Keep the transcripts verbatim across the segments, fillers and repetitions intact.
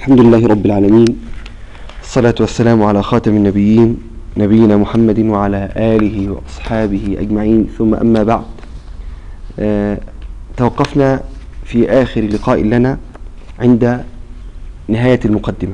الحمد لله رب العالمين، الصلاة والسلام على خاتم النبيين نبينا محمد وعلى آله وأصحابه أجمعين، ثم أما بعد. آه توقفنا في آخر لقاء لنا عند نهاية المقدمة،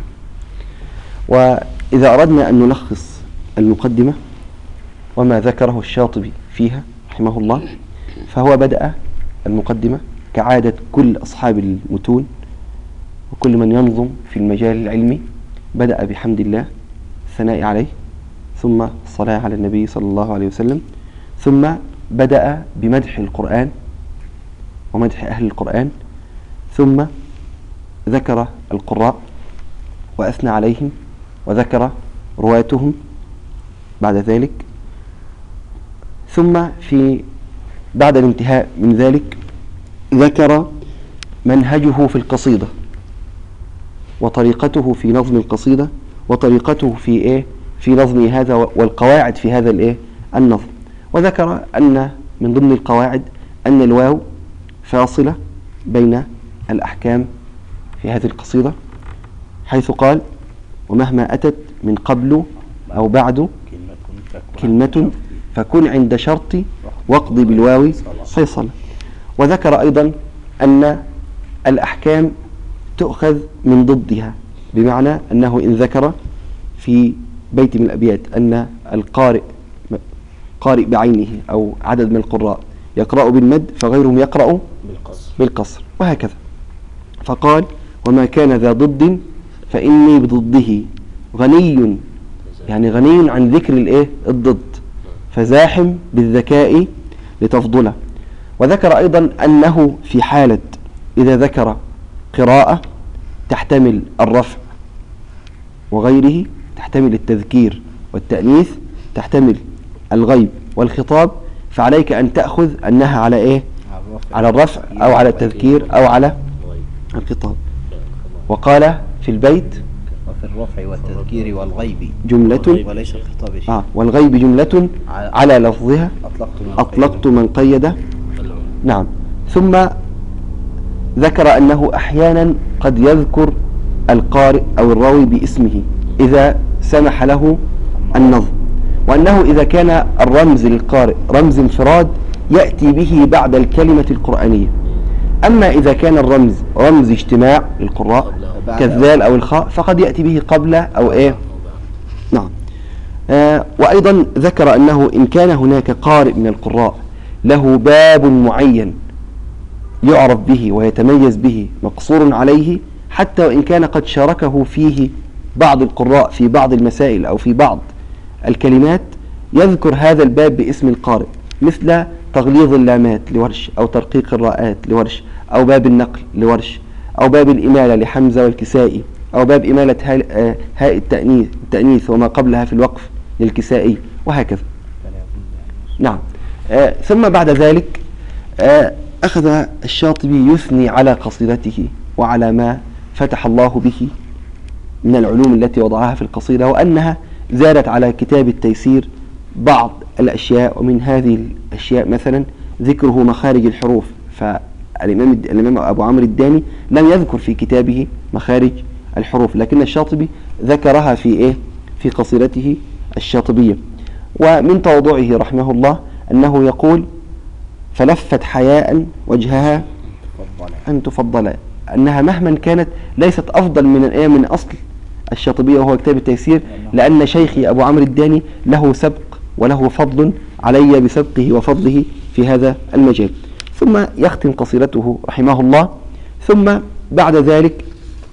وإذا أردنا أن نلخص المقدمة وما ذكره الشاطبي فيها رحمه الله، فهو بدأ المقدمة كعادة كل أصحاب المتون وكل من ينظم في المجال العلمي، بدأ بحمد الله الثناء عليه، ثم الصلاة على النبي صلى الله عليه وسلم، ثم بدأ بمدح القرآن ومدح أهل القرآن، ثم ذكر القراء وأثنى عليهم وذكر رواتهم بعد ذلك، ثم في بعد الانتهاء من ذلك ذكر منهجه في القصيدة وطريقته في نظم القصيدة وطريقته في إيه في نظم هذا والقواعد في هذا الإيه النظم. وذكر أن من ضمن القواعد أن الواو فاصلة بين الأحكام في هذه القصيدة، حيث قال: ومهما أتت من قبل أو بعد كلمة فكن عند شرط واقض بالواو فيصل. وذكر أيضا أن الأحكام تؤخذ من ضدها، بمعنى أنه إن ذكر في بيت من الأبيات أن القارئ قارئ بعينه أو عدد من القراء يقرأ بالمد فغيرهم يقرأ بالقصر, بالقصر وهكذا. فقال: وما كان ذا ضد فإني بضده غني، يعني غني عن ذكر الإيه الضد، فزاحم بالذكاء لتفضله. وذكر أيضا أنه في حالة إذا ذكر قراءة تحتمل الرفع وغيره، تحتمل التذكير والتأنيث، تحتمل الغيب والخطاب، فعليك أن تأخذ أنها على إيه على الرفع أو على التذكير أو على الخطاب. وقال في البيت: وفي الرفع والتذكير والغيب جملة وليس الخطاب شيء. آه والغيب جملة على لفظها أطلقت من قيد. نعم. ثم ذكر أنه أحيانا قد يذكر القارئ أو الراوي باسمه إذا سمح له النظم، وأنه إذا كان الرمز للقارئ رمز انفراد يأتي به بعد الكلمة القرآنية، أما إذا كان الرمز رمز اجتماع للقراء كالذال أو الخاء فقد يأتي به قبل أو إيه. نعم. آه وأيضا ذكر أنه إن كان هناك قارئ من القراء له باب معين يعرف به ويتميز به مقصور عليه، حتى وإن كان قد شاركه فيه بعض القراء في بعض المسائل أو في بعض الكلمات، يذكر هذا الباب باسم القارئ، مثل تغليظ اللامات لورش، أو ترقيق الراءات لورش، أو باب النقل لورش، أو باب الإمالة لحمزة والكسائي، أو باب إمالة هاء التأنيث, التأنيث وما قبلها في الوقف للكسائي وهكذا. نعم. آه ثم بعد ذلك آه أخذ الشاطبي يثني على قصيدته وعلى ما فتح الله به من العلوم التي وضعها في القصيدة، وأنها زادت على كتاب التيسير بعض الأشياء. ومن هذه الأشياء مثلا ذكره مخارج الحروف، فالإمام الإمام أبو عمرو الداني لم يذكر في كتابه مخارج الحروف، لكن الشاطبي ذكرها في إيه في قصيدته الشاطبية. ومن تواضعه رحمه الله أنه يقول: فلفت حياء وجهها أن تفضل، أنها مهما كانت ليست أفضل من إيه من أصل الشاطبية وهو كتاب التيسير، لأن شيخي أبو عمرو الداني له سبق وله فضل علي بسبقه وفضله في هذا المجال. ثم يختم قصيدته رحمه الله، ثم بعد ذلك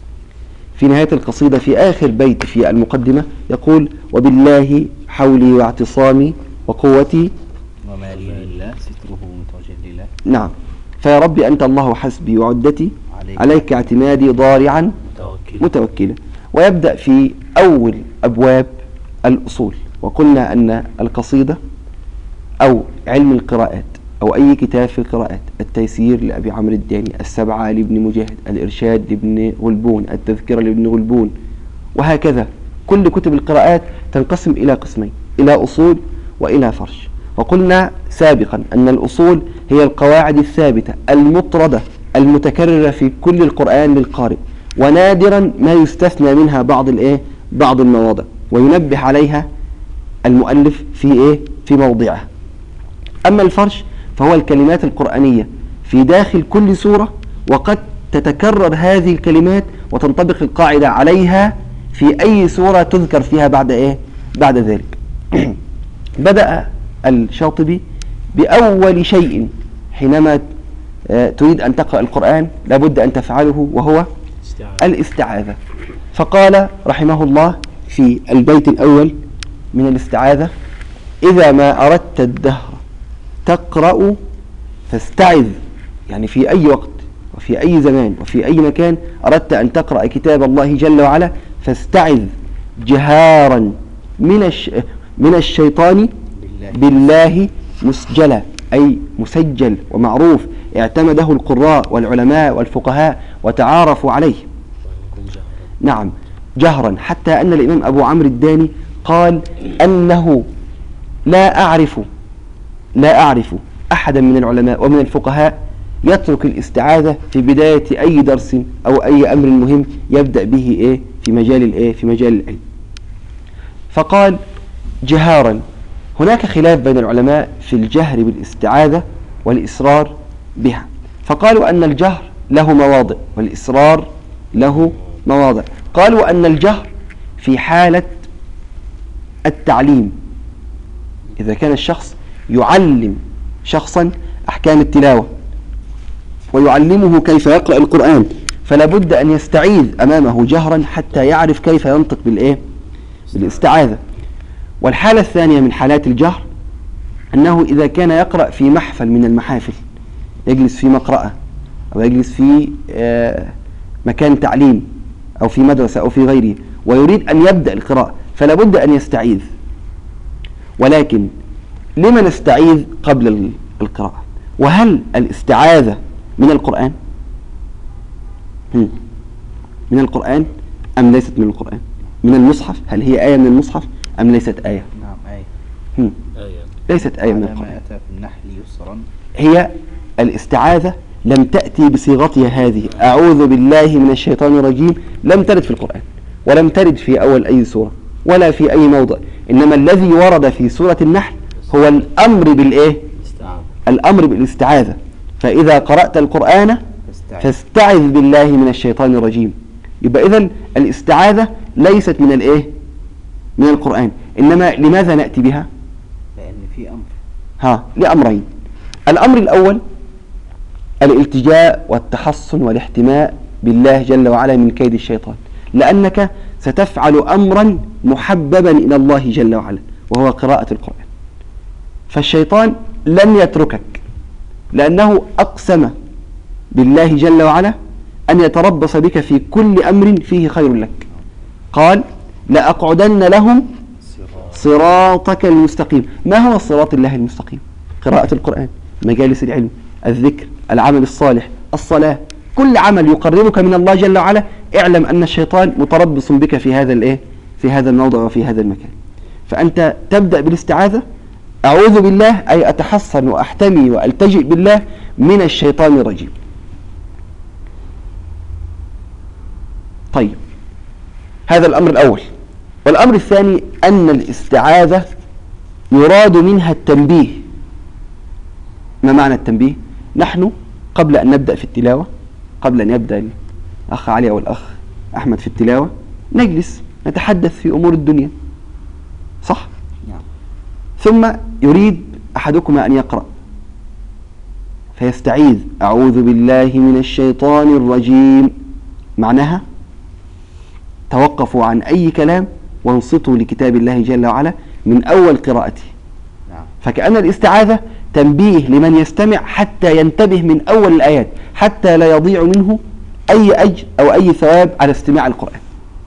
في نهاية القصيدة في آخر بيت في المقدمة يقول: وبالله حولي واعتصامي وقوتي وما لي لله ستره متوجه لله. نعم. فيا ربي أنت الله حسبي وعدتي، عليك, عليك اعتمادي ضارعا متوكلا. متوكلا. ويبدأ في أول أبواب الأصول. وقلنا أن القصيدة أو علم القراءات أو أي كتاب في القراءات، التيسير لأبي عمرو الداني، السبعة لابن مجاهد، الإرشاد لابن غلبون، التذكرة لابن غلبون، وهكذا كل كتب القراءات تنقسم إلى قسمين: إلى أصول وإلى فرش. وقلنا سابقا أن الأصول هي القواعد الثابتة المطردة المتكررة في كل القرآن للقارئ، ونادرا ما يستثنى منها بعض الايه بعض المواضع، وينبه عليها المؤلف في ايه في موضعها. اما الفرش فهو الكلمات القرآنية في داخل كل سورة، وقد تتكرر هذه الكلمات وتنطبق القاعدة عليها في أي سورة تذكر فيها بعد إيه بعد ذلك. بدأ الشاطبي بأول شيء حينما تريد أن تقرأ القرآن لابد أن تفعله، وهو الاستعاذة. فقال رحمه الله في البيت الأول من الاستعاذة: إذا ما أردت الدهر تقرأ فاستعذ، يعني في أي وقت وفي أي زمان وفي أي مكان أردت أن تقرأ كتاب الله جل وعلا فاستعذ جهارا من الش... من الشيطان بالله مسجلا، أي مسجل ومعروف اعتمده القراء والعلماء والفقهاء وتعارفوا عليه. نعم جهرا، حتى أن الإمام أبو عمرو الداني قال أنه لا أعرف لا أعرف أحدا من العلماء ومن الفقهاء يترك الاستعاذة في بداية أي درس أو أي أمر مهم يبدأ به إيه في مجال الإيه في مجال العلم. فقال جهارا. هناك خلاف بين العلماء في الجهر بالاستعاذة والإصرار بها، فقالوا أن الجهر له مواضع والإصرار له مواضع. قالوا أن الجهر في حالة التعليم، إذا كان الشخص يعلم شخصا أحكام التلاوة ويعلمه كيف يقرأ القرآن، فلا بد أن يستعيذ أمامه جهرا حتى يعرف كيف ينطق بالإيه بالاستعاذة. والحالة الثانية من حالات الجهر أنه إذا كان يقرأ في محفل من المحافل، يجلس في مقرأة أو يجلس في مكان تعليم أو في مدرسة أو في غيره ويريد أن يبدأ القراءة، فلا بد أن يستعيذ. ولكن لما نستعيذ قبل القراءة؟ وهل الاستعاذة من القرآن؟ من القرآن أم ليست من القرآن؟ من المصحف؟ هل هي آية من المصحف أم ليست آية؟ نعم آية. هم. ليست آية من القرآن. ما أتى في النحل يسرا. هي الاستعاذة لم تأتي بصيغتها هذه، أعوذ بالله من الشيطان الرجيم، لم ترد في القرآن ولم ترد في أول أي سورة ولا في أي موضع، إنما الذي ورد في سورة النحل هو الأمر بالإيه؟ الأمر بالاستعاذة. فإذا قرأت القرآن فاستعذ بالله من الشيطان الرجيم. يبقى إذن الاستعاذة ليست من الإيه؟ من القرآن. إنما لماذا نأتي بها؟ لأن في أمر. ها لأمرين. الأمر الأول الالتجاء والتحصن والاحتماء بالله جل وعلا من كيد الشيطان، لأنك ستفعل أمرا محببا إلى الله جل وعلا وهو قراءة القرآن، فالشيطان لن يتركك لأنه أقسم بالله جل وعلا أن يتربص بك في كل أمر فيه خير لك. قال لأقعدن لهم صراطك المستقيم. ما هو الصراط الله المستقيم؟ قراءة القرآن، مجالس العلم، الذكر، العمل الصالح، الصلاة، كل عمل يقربك من الله جل وعلا. اعلم أن الشيطان متربص بك في هذا الايه في هذا الموضع وفي هذا المكان. فأنت تبدأ بالاستعاذة، أعوذ بالله أي أتحصن وأحتمي وألتجئ بالله من الشيطان الرجيم. طيب هذا الأمر الأول. والأمر الثاني أن الاستعاذة يراد منها التنبيه. ما معنى التنبيه؟ نحن قبل أن نبدأ في التلاوة، قبل أن يبدأ الأخ علي أو الأخ أحمد في التلاوة، نجلس نتحدث في أمور الدنيا، صح؟ نعم. ثم يريد أحدكما أن يقرأ فيستعيذ أعوذ بالله من الشيطان الرجيم. معناها توقفوا عن أي كلام وانصتوا لكتاب الله جل وعلا من أول قراءته. نعم. فكأن الاستعاذة تنبيه لمن يستمع حتى ينتبه من أول الآيات، حتى لا يضيع منه أي أجر أو أي ثواب على استماع القرآن.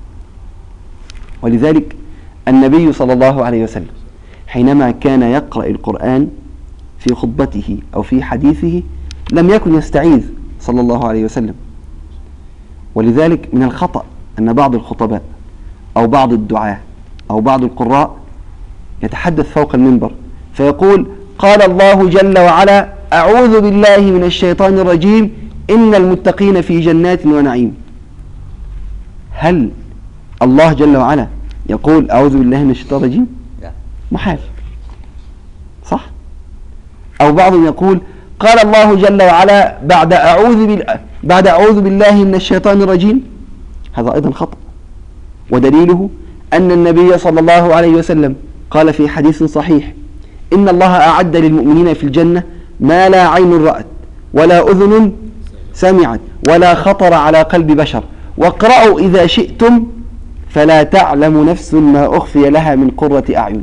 ولذلك النبي صلى الله عليه وسلم حينما كان يقرأ القرآن في خطبته أو في حديثه لم يكن يستعيذ صلى الله عليه وسلم. ولذلك من الخطأ أن بعض الخطباء أو بعض الدعاة أو بعض القراء يتحدث فوق المنبر فيقول قال الله جل وعلا أعوذ بالله من الشيطان الرجيم إن المتقين في جنات ونعيم. هل الله جل وعلا يقول أعوذ بالله من الشيطان الرجيم؟ لا. محال، صح؟ أو بعضهم يقول قال الله جل وعلا بعد أعوذ بال... بعد أعوذ بالله من الشيطان الرجيم، هذا أيضا خطأ. ودليله أن النبي صلى الله عليه وسلم قال في حديث صحيح إن الله أعد للمؤمنين في الجنة ما لا عين رأت ولا أذن سمعت ولا خطر على قلب بشر، واقرأوا إذا شئتم فلا تعلم نفس ما أخفي لها من قرة أعين.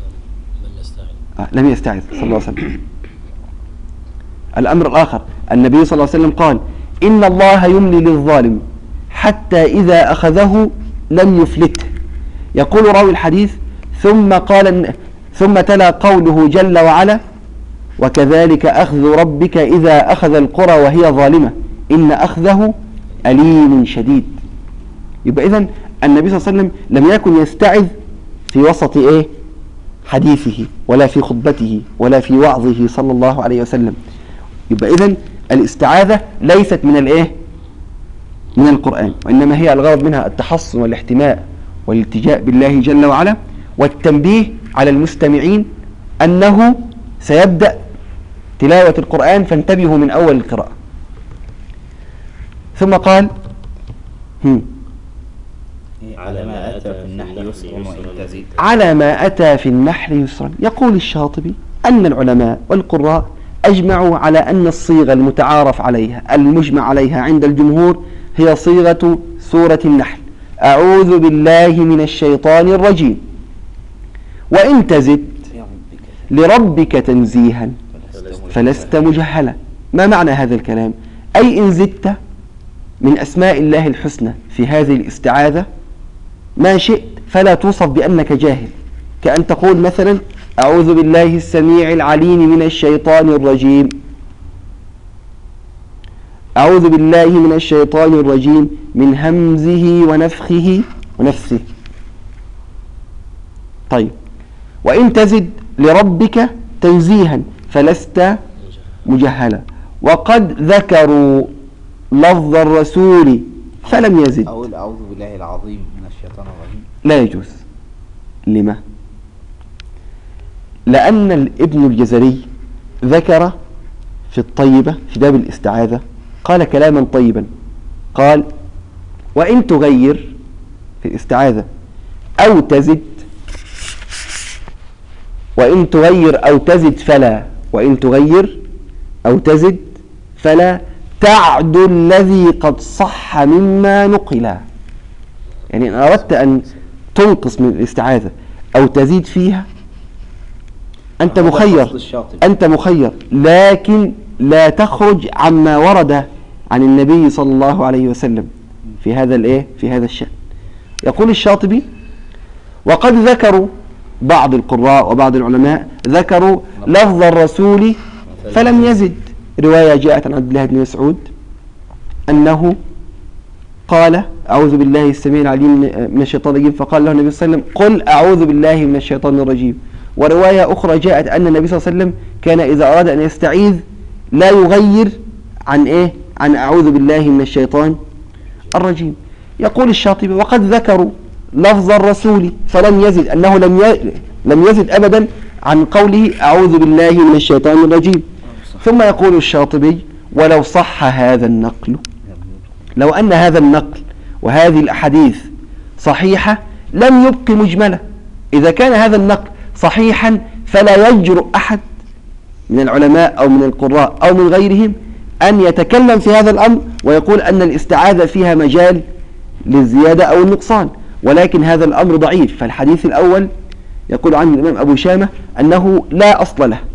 آه لم يستعذ صلى الله عليه وسلم. الأمر الآخر، النبي صلى الله عليه وسلم قال إن الله يملي للظالم حتى إذا أخذه لم يفلته. يقول راوي الحديث ثم قال ثم تلا قوله جل وعلا وكذلك أخذ ربك إذا أخذ القرى وهي ظالمة إن أخذه أليم شديد. يبقى إذن النبي صلى الله عليه وسلم لم يكن يستعذ في وسط إيه حديثه ولا في خطبته ولا في وعظه صلى الله عليه وسلم. يبقى إذن الاستعاذة ليست من الإيه من القرآن، وإنما هي الغرض منها التحصن والاحتماء والالتجاء بالله جل وعلا، والتنبيه على المستمعين أنه سيبدأ تلاوة القرآن فانتبهوا من أول القراءة. ثم قال هم على ما أتى في النحل يسرا وإن تزد على ما أتى في النحل يسرا. يقول الشاطبي أن العلماء والقراء أجمعوا على أن الصيغة المتعارف عليها المجمع عليها عند الجمهور هي صيغة سورة النحل، أعوذ بالله من الشيطان الرجيم، وإن تزد لربك تنزيها فلست مجهلا. ما معنى هذا الكلام؟ أي إن زدت من أسماء الله الحسنى في هذه الاستعاذة ما شئت فلا توصف بأنك جاهل، كأن تقول مثلا أعوذ بالله السميع العليم من الشيطان الرجيم، أعوذ بالله من الشيطان الرجيم من همزه ونفخه ونفسه. طيب، وإن تزد لربك تنزيها فلست مجهلا. وقد ذكروا لفظ الرسول فلم يزد. أقول أعوذ بالله العظيم من الشيطان الرجيم لا يجوز. لما؟ لأن ابن الجزري ذكر في الطيبة في باب الاستعاذة قال كلاما طيبا، قال وإن تغير في الاستعاذة أو تزد، وإن تغير أو تزد فلا، وإن تغير أو تزد فلا تعد الذي قد صح مما نقل. يعني إن أردت أن تنقص من الاستعاذة أو تزيد فيها أنت مخير، أنت مخير، لكن لا تخرج عما ورد عن النبي صلى الله عليه وسلم في هذا الإيه في هذا الشأن. يقول الشاطبي وقد ذكروا بعض القراء وبعض العلماء ذكروا لفظ الرسول فلم يزد. رواية جاءت عن عبد الله بن مسعود أنه قال أعوذ بالله السميع العليم من الشيطان الرجيم، فقال له النبي صلى الله عليه وسلم قل أعوذ بالله من الشيطان الرجيم. ورواية أخرى جاءت أن النبي صلى الله عليه وسلم كان إذا أراد أن يستعيذ لا يغير عن إيه عن أعوذ بالله من الشيطان الرجيم. يقول الشاطبي وقد ذكروا لفظ الرسول فلم يزد، أنه لم لم يزد أبدا عن قوله أعوذ بالله من الشيطان الرجيم. ثم يقول الشاطبي ولو صح هذا النقل، لو أن هذا النقل وهذه الأحاديث صحيحة لم يبق مجملة. إذا كان هذا النقل صحيحا فلا يجرؤ أحد من العلماء أو من القراء أو من غيرهم أن يتكلم في هذا الأمر ويقول أن الاستعاذة فيها مجال للزيادة أو النقصان، ولكن هذا الأمر ضعيف. فالحديث الأول يقول عنه الإمام أبو شامة أنه لا أصل له.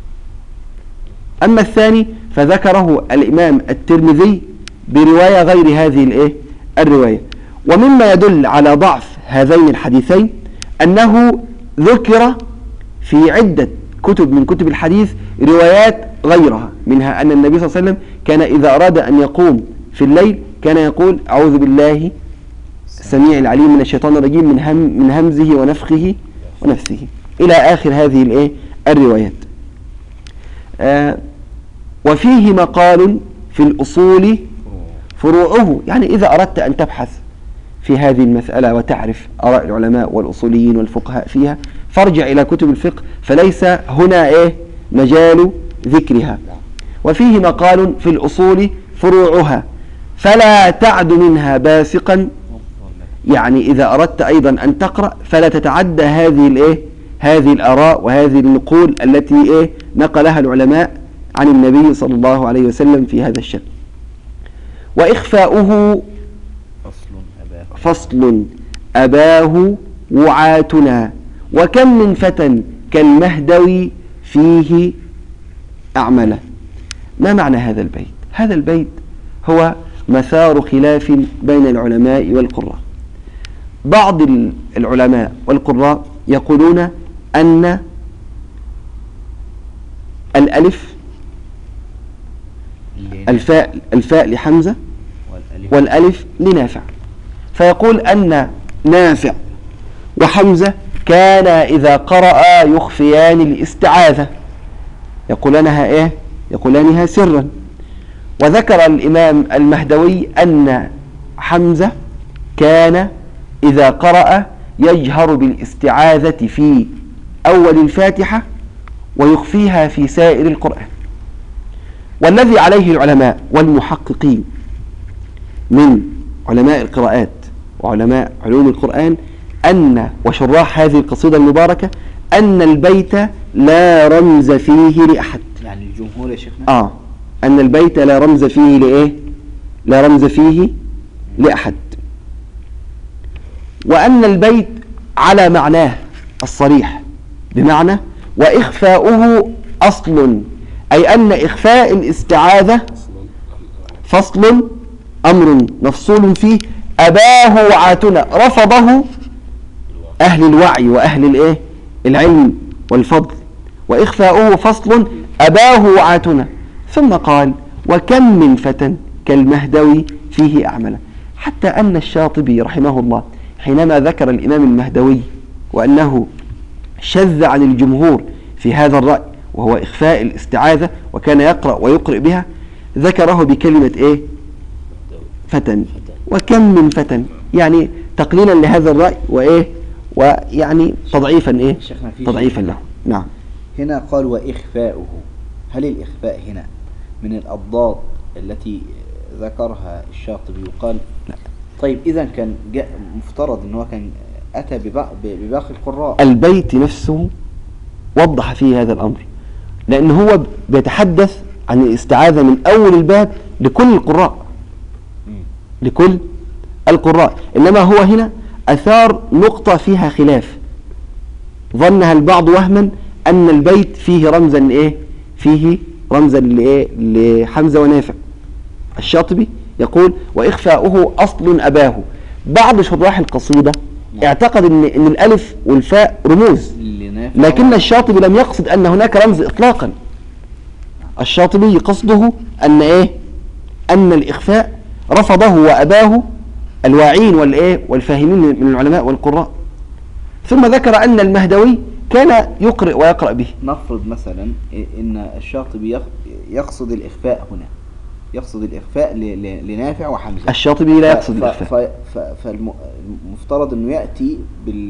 أما الثاني فذكره الإمام الترمذي برواية غير هذه الإيه الرواية. ومما يدل على ضعف هذين الحديثين أنه ذكر في عدة كتب من كتب الحديث روايات غيرها، منها أن النبي صلى الله عليه وسلم كان إذا أراد أن يقوم في الليل كان يقول أعوذ بالله السميع العليم من الشيطان الرجيم من, هم من همزه ونفخه ونفسه إلى آخر هذه الإيه الروايات. آه وفيه مقال في الأصول فروعه، يعني إذا أردت أن تبحث في هذه المسألة وتعرف آراء العلماء والأصوليين والفقهاء فيها فارجع إلى كتب الفقه، فليس هنا إيه مجال ذكرها. وفيه مقال في الأصول فروعها فلا تعد منها باسقا، يعني إذا أردت أيضا أن تقرأ فلا تتعدى هذه الإيه هذه الآراء وهذه النقول التي إيه نقلها العلماء عن النبي صلى الله عليه وسلم في هذا الشأن. وإخفاؤه فصل أباه وعاتنا، وكم من فتى كالمهدوي فيه أعمله. ما معنى هذا البيت؟ هذا البيت هو مثار خلاف بين العلماء والقراء. بعض العلماء والقراء يقولون أن الألف الفاء الفاء لحمزة والألف لنافع، فيقول أن نافع وحمزة كان إذا قرأ يخفيان الاستعاذة، يقولانها إيه؟ يقولانها سرا. وذكر الإمام المهدوي أن حمزة كان إذا قرأ يجهر بالاستعاذة في أول الفاتحة ويخفيها في سائر القرآن. والذي عليه العلماء والمحققين من علماء القراءات وعلماء علوم القرآن أن وشراح هذه القصيدة المباركة أن البيت لا رمز فيه لأحد. يعني الجمهور يا شيخنا؟ آه أن البيت لا رمز فيه لإيه؟ لا رمز فيه لأحد، وأن البيت على معناه الصريح بمعنى وإخفاؤه أصل، أي أن إخفاء الاستعاذة فصل أمر مفصول فيه أباه وعاتنا، رفضه أهل الوعي وأهل الإيه؟ العلم والفضل، وإخفاؤه فصل أباه وعاتنا. ثم قال وكم من فتى كالمهدوي فيه أعمله، حتى أن الشاطبي رحمه الله حينما ذكر الإمام المهدوي وأنه شذ عن الجمهور في هذا الرأي وهو إخفاء الاستعاذة وكان يقرأ ويقرئ بها، ذكره بكلمة إيه؟ فتى. وكم من فتى، يعني تقليلا لهذا الرأي وإيه ويعني تضعيفا إيه تضعيفا له. نعم. هنا قال وإخفاؤه، هل الإخفاء هنا من الأضداد التي ذكرها الشاطبي وقال لا؟ طيب إذا كان جاء مفترض أنه كان أتى بباقي القراء. البيت نفسه وضح فيه هذا الأمر، لأنه هو بيتحدث عن الاستعاذة من أول الباب لكل القراء لكل القراء، إنما هو هنا أثار نقطة فيها خلاف ظنها البعض وهما أن البيت فيه رمزا إيه فيه رمزا لإيه لحمزة ونافع. الشاطبي يقول وإخفاؤه أصل أباه. بعض شراح القصيدة اعتقد أن, إن الألف والفاء رموز، لكن الشاطبي لم يقصد أن هناك رمز إطلاقا. الشاطبي قصده أن إيه أن الإخفاء رفضه وأباه الواعين والإيه والفاهمين من العلماء والقراء. ثم ذكر أن المهدوي كان يقرئ ويقرأ به. نفرض مثلا إن الشاطبي يقصد الإخفاء هنا، يقصد الإخفاء لنافع وحمزة. الشاطبي لا يقصد الإخفاء، فالمفترض أنه يأتي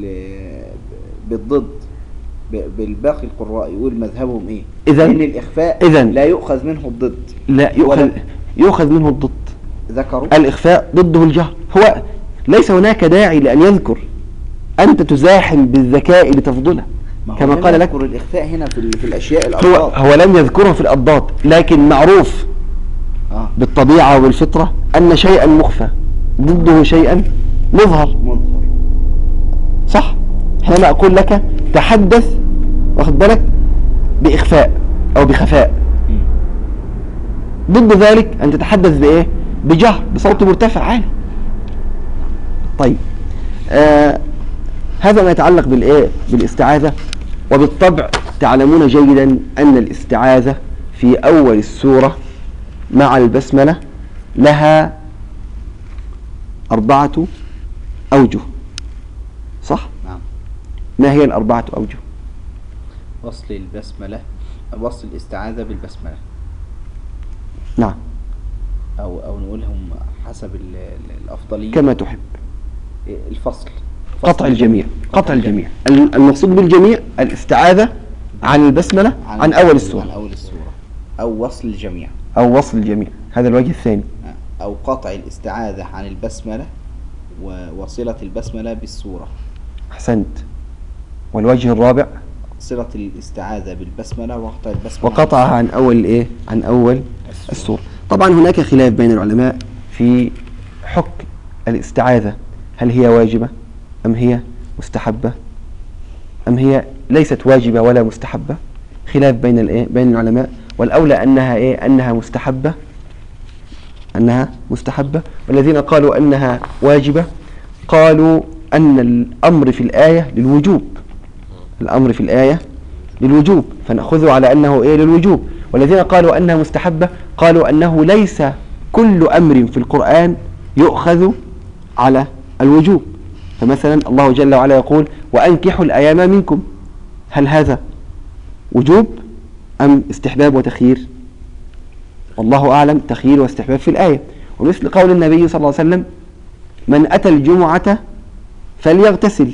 بالضد بالباقي القراء يقول مذهبهم إيه؟ إذن إن الإخفاء إذن لا يؤخذ منه الضد، لا يؤخذ, يؤخذ منه الضد. ذكروا الإخفاء ضده الجهر. هو ليس هناك داعي لأن يذكر، أنت تزاحم بالذكاء لتفضله كما قال لك. الإخفاء هنا في, في الأشياء الأضداد، هو, هو لم يذكره في الأضداد، لكن معروف آه. بالطبيعة والفطرة أن شيئا مخفى ضده شيئا مظهر. مظهر صح. حينما أقول لك تحدث واخد بالك بإخفاء أو بخفاء، ضد ذلك أن تتحدث بإيه بجهر بصوت مرتفع عالي. طيب آه هذا ما يتعلق بالإيه بالاستعاذة. وبالطبع تعلمون جيدا أن الاستعاذة في أول السورة مع البسملة لها أربعة أوجه، صح؟ نعم. ما هي الأربعة أوجه؟ وصل البسملة، وصل الاستعاذة بالبسملة. نعم. أو أو نقولهم حسب الأفضلية كما تحب. الفصل قطع الجميع، قطع الجميع. المقصود بالجميع الاستعاذة عن البسملة عن, عن أول السورة، عن أول السورة أو وصل الجميع، أو وصل الجميع، هذا الوجه الثاني. أو قطع الاستعاذة عن البسملة ووصلة البسملة بالسورة. أحسنت. والوجه الرابع صلة الاستعاذة بالبسملة وقطع البسملة وقطعها عن أول إيه؟ عن أول السورة. السورة. طبعا هناك خلاف بين العلماء في حكم الاستعاذة، هل هي واجبة أم هي مستحبة أم هي ليست واجبة ولا مستحبة، خلاف بين الإيه؟ بين العلماء، والأولى أنها إيه؟ أنها مستحبة، أنها مستحبة. والذين قالوا أنها واجبة قالوا أن الأمر في الآية للوجوب، الأمر في الآية للوجوب، فنأخذه على أنه إيه؟ للوجوب. والذين قالوا أنها مستحبة قالوا أنه ليس كل أمر في القرآن يؤخذ على الوجوب. فمثلا الله جل وعلا يقول وأنكحوا الأيام منكم، هل هذا وجوب أم استحباب وتخيير؟ والله أعلم تخيير واستحباب في الآية. ومثل قول النبي صلى الله عليه وسلم من أتى الجمعة فليغتسل،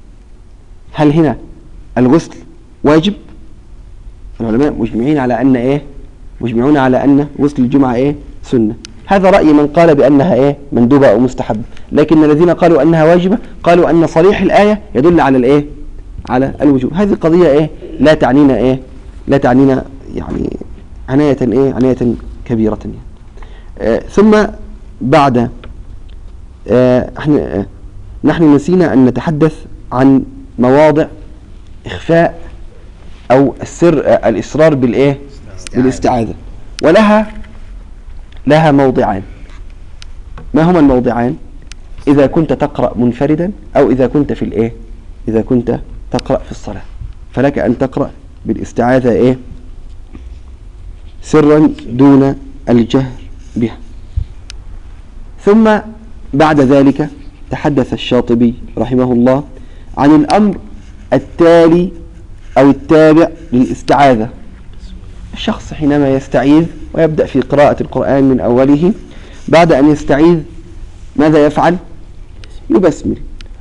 هل هنا الغسل واجب؟ العلماء مجمعين على أن إيه؟ مجمعون على أن غسل الجمعة إيه؟ سنة. هذا رأي من قال بأنها إيه؟ مندوبة أو مستحبة، لكن الذين قالوا أنها واجبة قالوا أن صريح الآية يدل على الإيه؟ على الوجوب. هذه القضية إيه؟ لا تعنينا إيه؟ لا تعنينا يعني عناية إيه؟ عناية كبيرة يعني. آه ثم بعد آه احنا آه نحن نسينا أن نتحدث عن مواضع إخفاء أو السر آه الإصرار بالإيه؟ بالاستعاذة، ولها لها موضعان. ما هما الموضعان؟ إذا كنت تقرأ منفردا أو إذا كنت في الإيه؟ إذا كنت تقرأ في الصلاة، فلك أن تقرأ بالاستعاذة إيه؟ سرا دون الجهر بها. ثم بعد ذلك تحدث الشاطبي رحمه الله عن الأمر التالي أو التابع للاستعاذة. الشخص حينما يستعيذ ويبدأ في قراءة القرآن من أوله، بعد أن يستعيذ ماذا يفعل؟ يبسمل.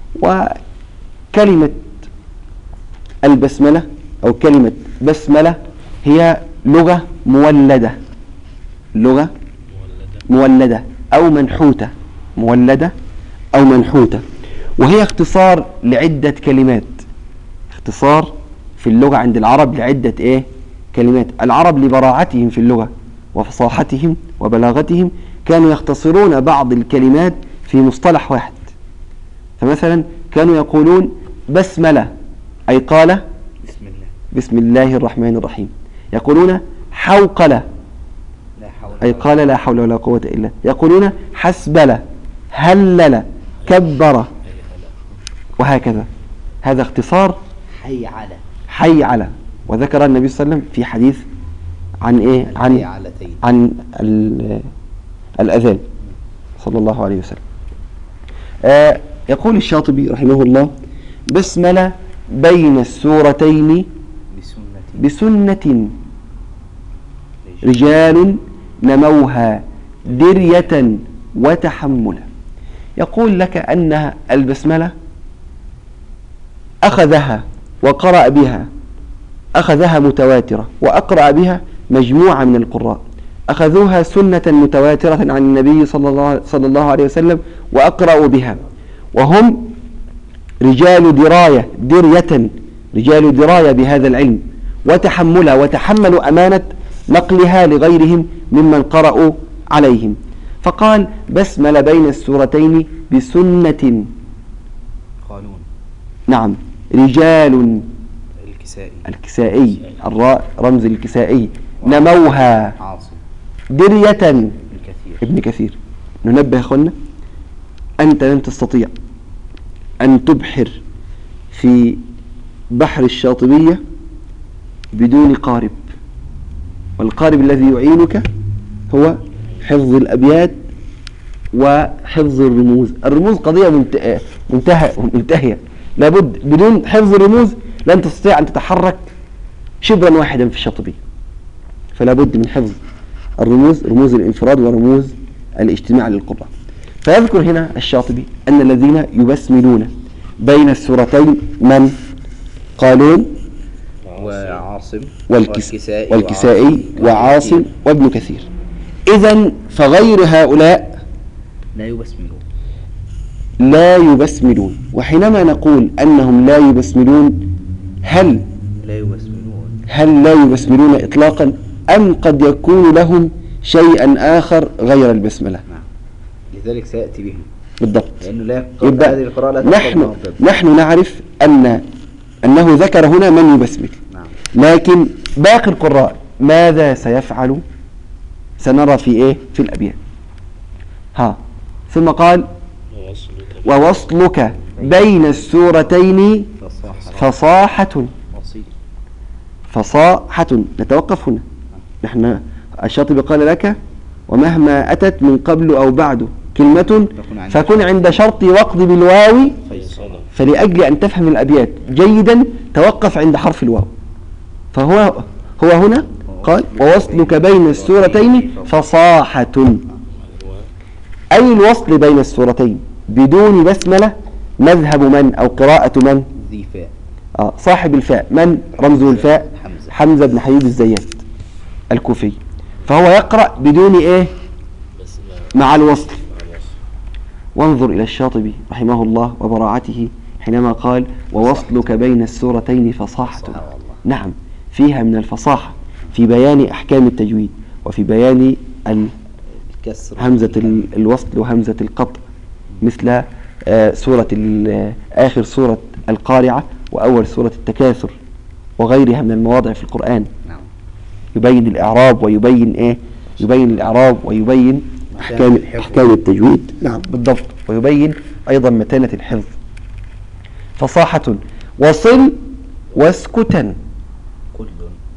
وكلمة البسملة أو كلمة بسملة هي لغة مولدة، لغة مولدة أو منحوتة، مولدة أو منحوتة، وهي اختصار لعدة كلمات، اختصار في اللغة عند العرب لعدة إيه؟ كلمات. العرب لبراعتهم في اللغة وفصاحتهم وبلاغتهم كانوا يختصرون بعض الكلمات في مصطلح واحد. فمثلا كانوا يقولون بسملة أي قال بسم الله بسم الله الرحمن الرحيم، يقولون حوقلة أي قال لا حول ولا قوة إلا، يقولون حسبلة هلل كبر، وهكذا. هذا اختصار حي على حي على. وذكر النبي صلى الله عليه وسلم في حديث عن إيه؟ عن عن الأذان صلى الله عليه وسلم. آه يقول الشاطبي رحمه الله بسملة بين السورتين بسنة رجال نموها درية وتحملا. يقول لك أنها البسملة أخذها وقرأ بها، أخذها متواترة وأقرأ بها مجموعة من القراء، أخذوها سنة متواترة عن النبي صلى الله عليه وسلم وأقرأوا بها، وهم رجال دراية درية رجال دراية بهذا العلم وتحملها، وتحملوا أمانة نقلها لغيرهم ممن قرأوا عليهم. فقال بسمل بين السورتين بسنة قانون. نعم. رجال الكسائي الكسائي الراء رمز الكسائي نموها عاصم درية ابن كثير ابن كثير. ننبه أخونا، أنت لن تستطيع أن تبحر في بحر الشاطبية بدون قارب، والقارب الذي يعينك هو حفظ الأبيات وحفظ الرموز. الرموز قضية منتهى منتهية، لابد بدون حفظ الرموز لن تستطيع أن تتحرك شبرا واحدا في الشاطبية، فلا بد من حفظ الرموز، رموز الانفراد ورموز الاجتماع للقراء. فيذكر هنا الشاطبي أن الذين يبسملون بين السورتين من؟ قالون وعاصم والكس والكسائي, والكسائي وعاصم وابن كثير. إذن فغير هؤلاء لا يبسملون لا يبسملون. وحينما نقول أنهم لا يبسملون، هل لا يبسملون هل لا يبسملون إطلاقا أم قد يكون لهم شيئا آخر غير البسملة؟ نعم، لذلك سيأتي بهم بالضبط. لأنه لا يبقى هذه القراءة لا نحن نحن نعرف أن أنه ذكر هنا من يبسمل. نعم. لكن باقي القراء ماذا سيفعل؟ سنرى في إيه في الأبيات. ها ثم قال ووصلك بين السورتين فصاحة. فصاحة نتوقف هنا. نحن الشاطبي قال لك ومهما أتت من قبل أو بعد كلمة فكن عند شرط وقض بالواو، فلأجل أن تفهم الأبيات جيدا توقف عند حرف الواو. فهو هو هنا قال ووصلك بين السورتين فصاحة، أي الوصل بين السورتين بدون بسملة مذهب من أو قراءة من؟ ذي فاء. آه صاحب الفاء. من رمزه الفاء؟ حمزة, حمزة بن حبيب الزيات الكوفي. فهو يقرأ بدون إيه؟ مع الوصل. وانظر إلى الشاطبي رحمه الله وبراعته حينما قال ووصلك بين السورتين فصاحة. نعم، فيها من الفصاحة في بيان أحكام التجويد وفي بيان همزة الوصل وهمزة القطع، مثل سورة آخر سورة القارعة وأول سورة التكاثر وغيرها من المواضع في القرآن. يبين الإعراب ويبين إيه؟ يبين الإعراب ويبين أحكام أحكام التجويد. نعم بالضبط، ويبين أيضا متانة الحفظ. فصاحة. وصل واسكتا. كل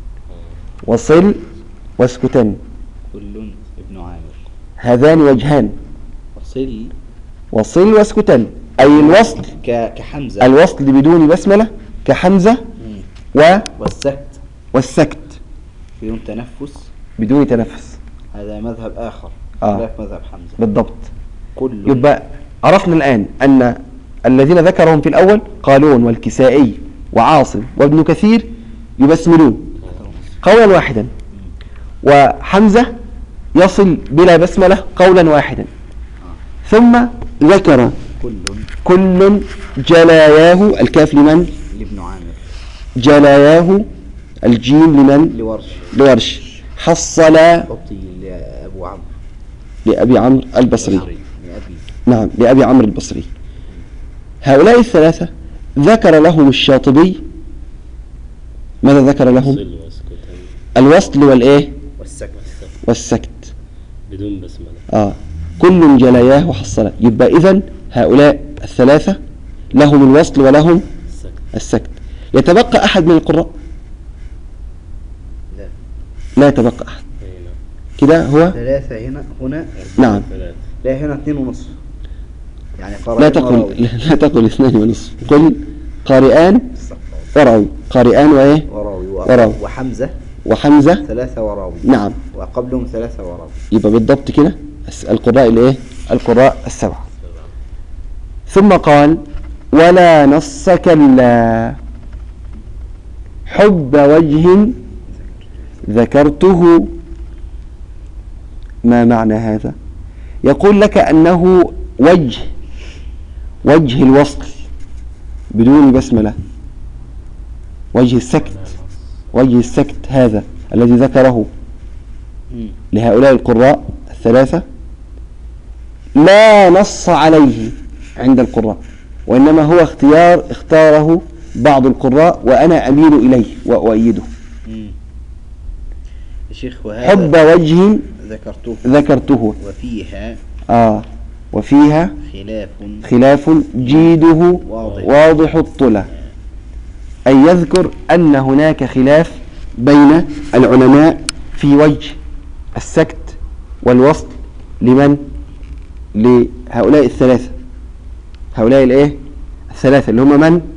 وصل واسكتا كل ابن عامر. هذان وجهان. وصل وصل واسكتا أي الوصل كحمزة، الوصل بدون بسملة كحمزة و والسكت والسكت بدون تنفس بدون تنفس. هذا مذهب آخر آه. خلاف مذهب حمزة. بالضبط. كل يبقى عرفنا الآن أن الذين ذكرهم في الأول قالون والكسائي وعاصم وابن كثير يبسملون قولا واحدا، وحمزة يصل بلا بسملة قولا واحدا. ثم ذكر كل كل جلاياه الكاف لمن؟ لابن عامر. جلاياه الجيم لمن؟ لورش. لورش. حصل أبطي لأبو عمرو لأبي عمرو البصري. لأبي. نعم لأبي عمرو البصري. هؤلاء الثلاثة ذكر لهم الشاطبي ماذا ذكر لهم؟ الوصل والإيه؟ والسكت والسكت بدون بسملة. آه كل جلاياه وحصل. يبقى إذن هؤلاء الثلاثة لهم الوصل ولهم السكت. السكت. يتبقى أحد من القراء؟ لا لا يتبقى أحد. كده هو ثلاثة هنا هنا نعم. لا هنا اثنين ونصف يعني لا تقل لا تقل اثنين ونصف، قل قارئان وراوي. قارئان وإيه؟ وراوي وراوي وحمزة وحمزة ثلاثة وراوي. نعم. وقبلهم ثلاثة وراوي. يبقى بالضبط كده القراء الايه؟ القراء السبعة. ثم قال ولا نص كلا حب وجه ذكرته. ما معنى هذا؟ يقول لك أنه وجه وجه الوصل بدون بسملة، وجه السكت وجه السكت هذا الذي ذكره لهؤلاء القراء الثلاثة لا نص عليه عند القراء، وإنما هو اختيار اختاره بعض القراء وأنا أميل إليه وأؤيده. شيخ وهذا حب وجه ذكرته ذكرته وفيها آه وفيها خلاف خلاف جيده واضح, واضح الطلة، أي يذكر أن هناك خلاف بين العلماء في وجه السكت والوصل لمن؟ لهؤلاء الثلاثة. هؤلاء الايه الثلاثة اللي هم من؟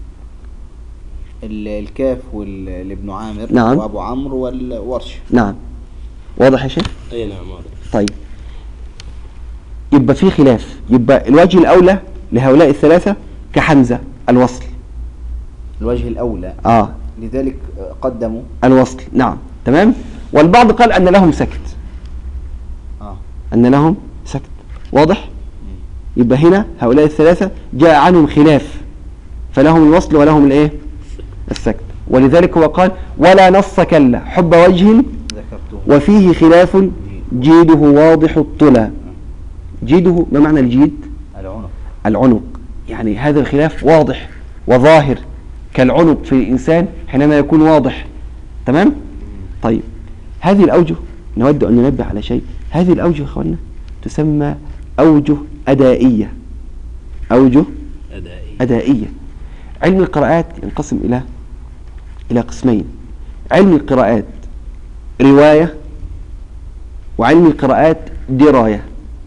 الكاف والابن عامر. نعم. وابو عمرو والورش. نعم واضح يا شيخ؟ اي نعم واضح. طيب يبقى في خلاف. يبقى الوجه الأولى لهؤلاء الثلاثة كحمزة الوصل. الوجه الأولى آه لذلك قدموا الوصل، نعم تمام. والبعض قال أن لهم سكت، آه. أن لهم سكت، واضح؟ يبقى هنا هؤلاء الثلاثة جاء عنهم خلاف، فلهم الوصل ولهم الايه؟ السكت. ولذلك هو قال ولا نص كلا حب وجه ذكرته وفيه خلاف جيده واضح الطلى. جيده ما معنى الجيد؟ العنق. العنق، يعني هذا الخلاف واضح وظاهر كالعنق في الإنسان حينما يكون واضح. تمام؟ طيب هذه الأوجه نود أن ننبه على شيء. هذه الأوجه أخوانا تسمى أوجه أدائية. أوجه أدائية. أدائية. علم القراءات ينقسم إلى إلى قسمين: علم القراءات رواية، وعلم القراءات دراية.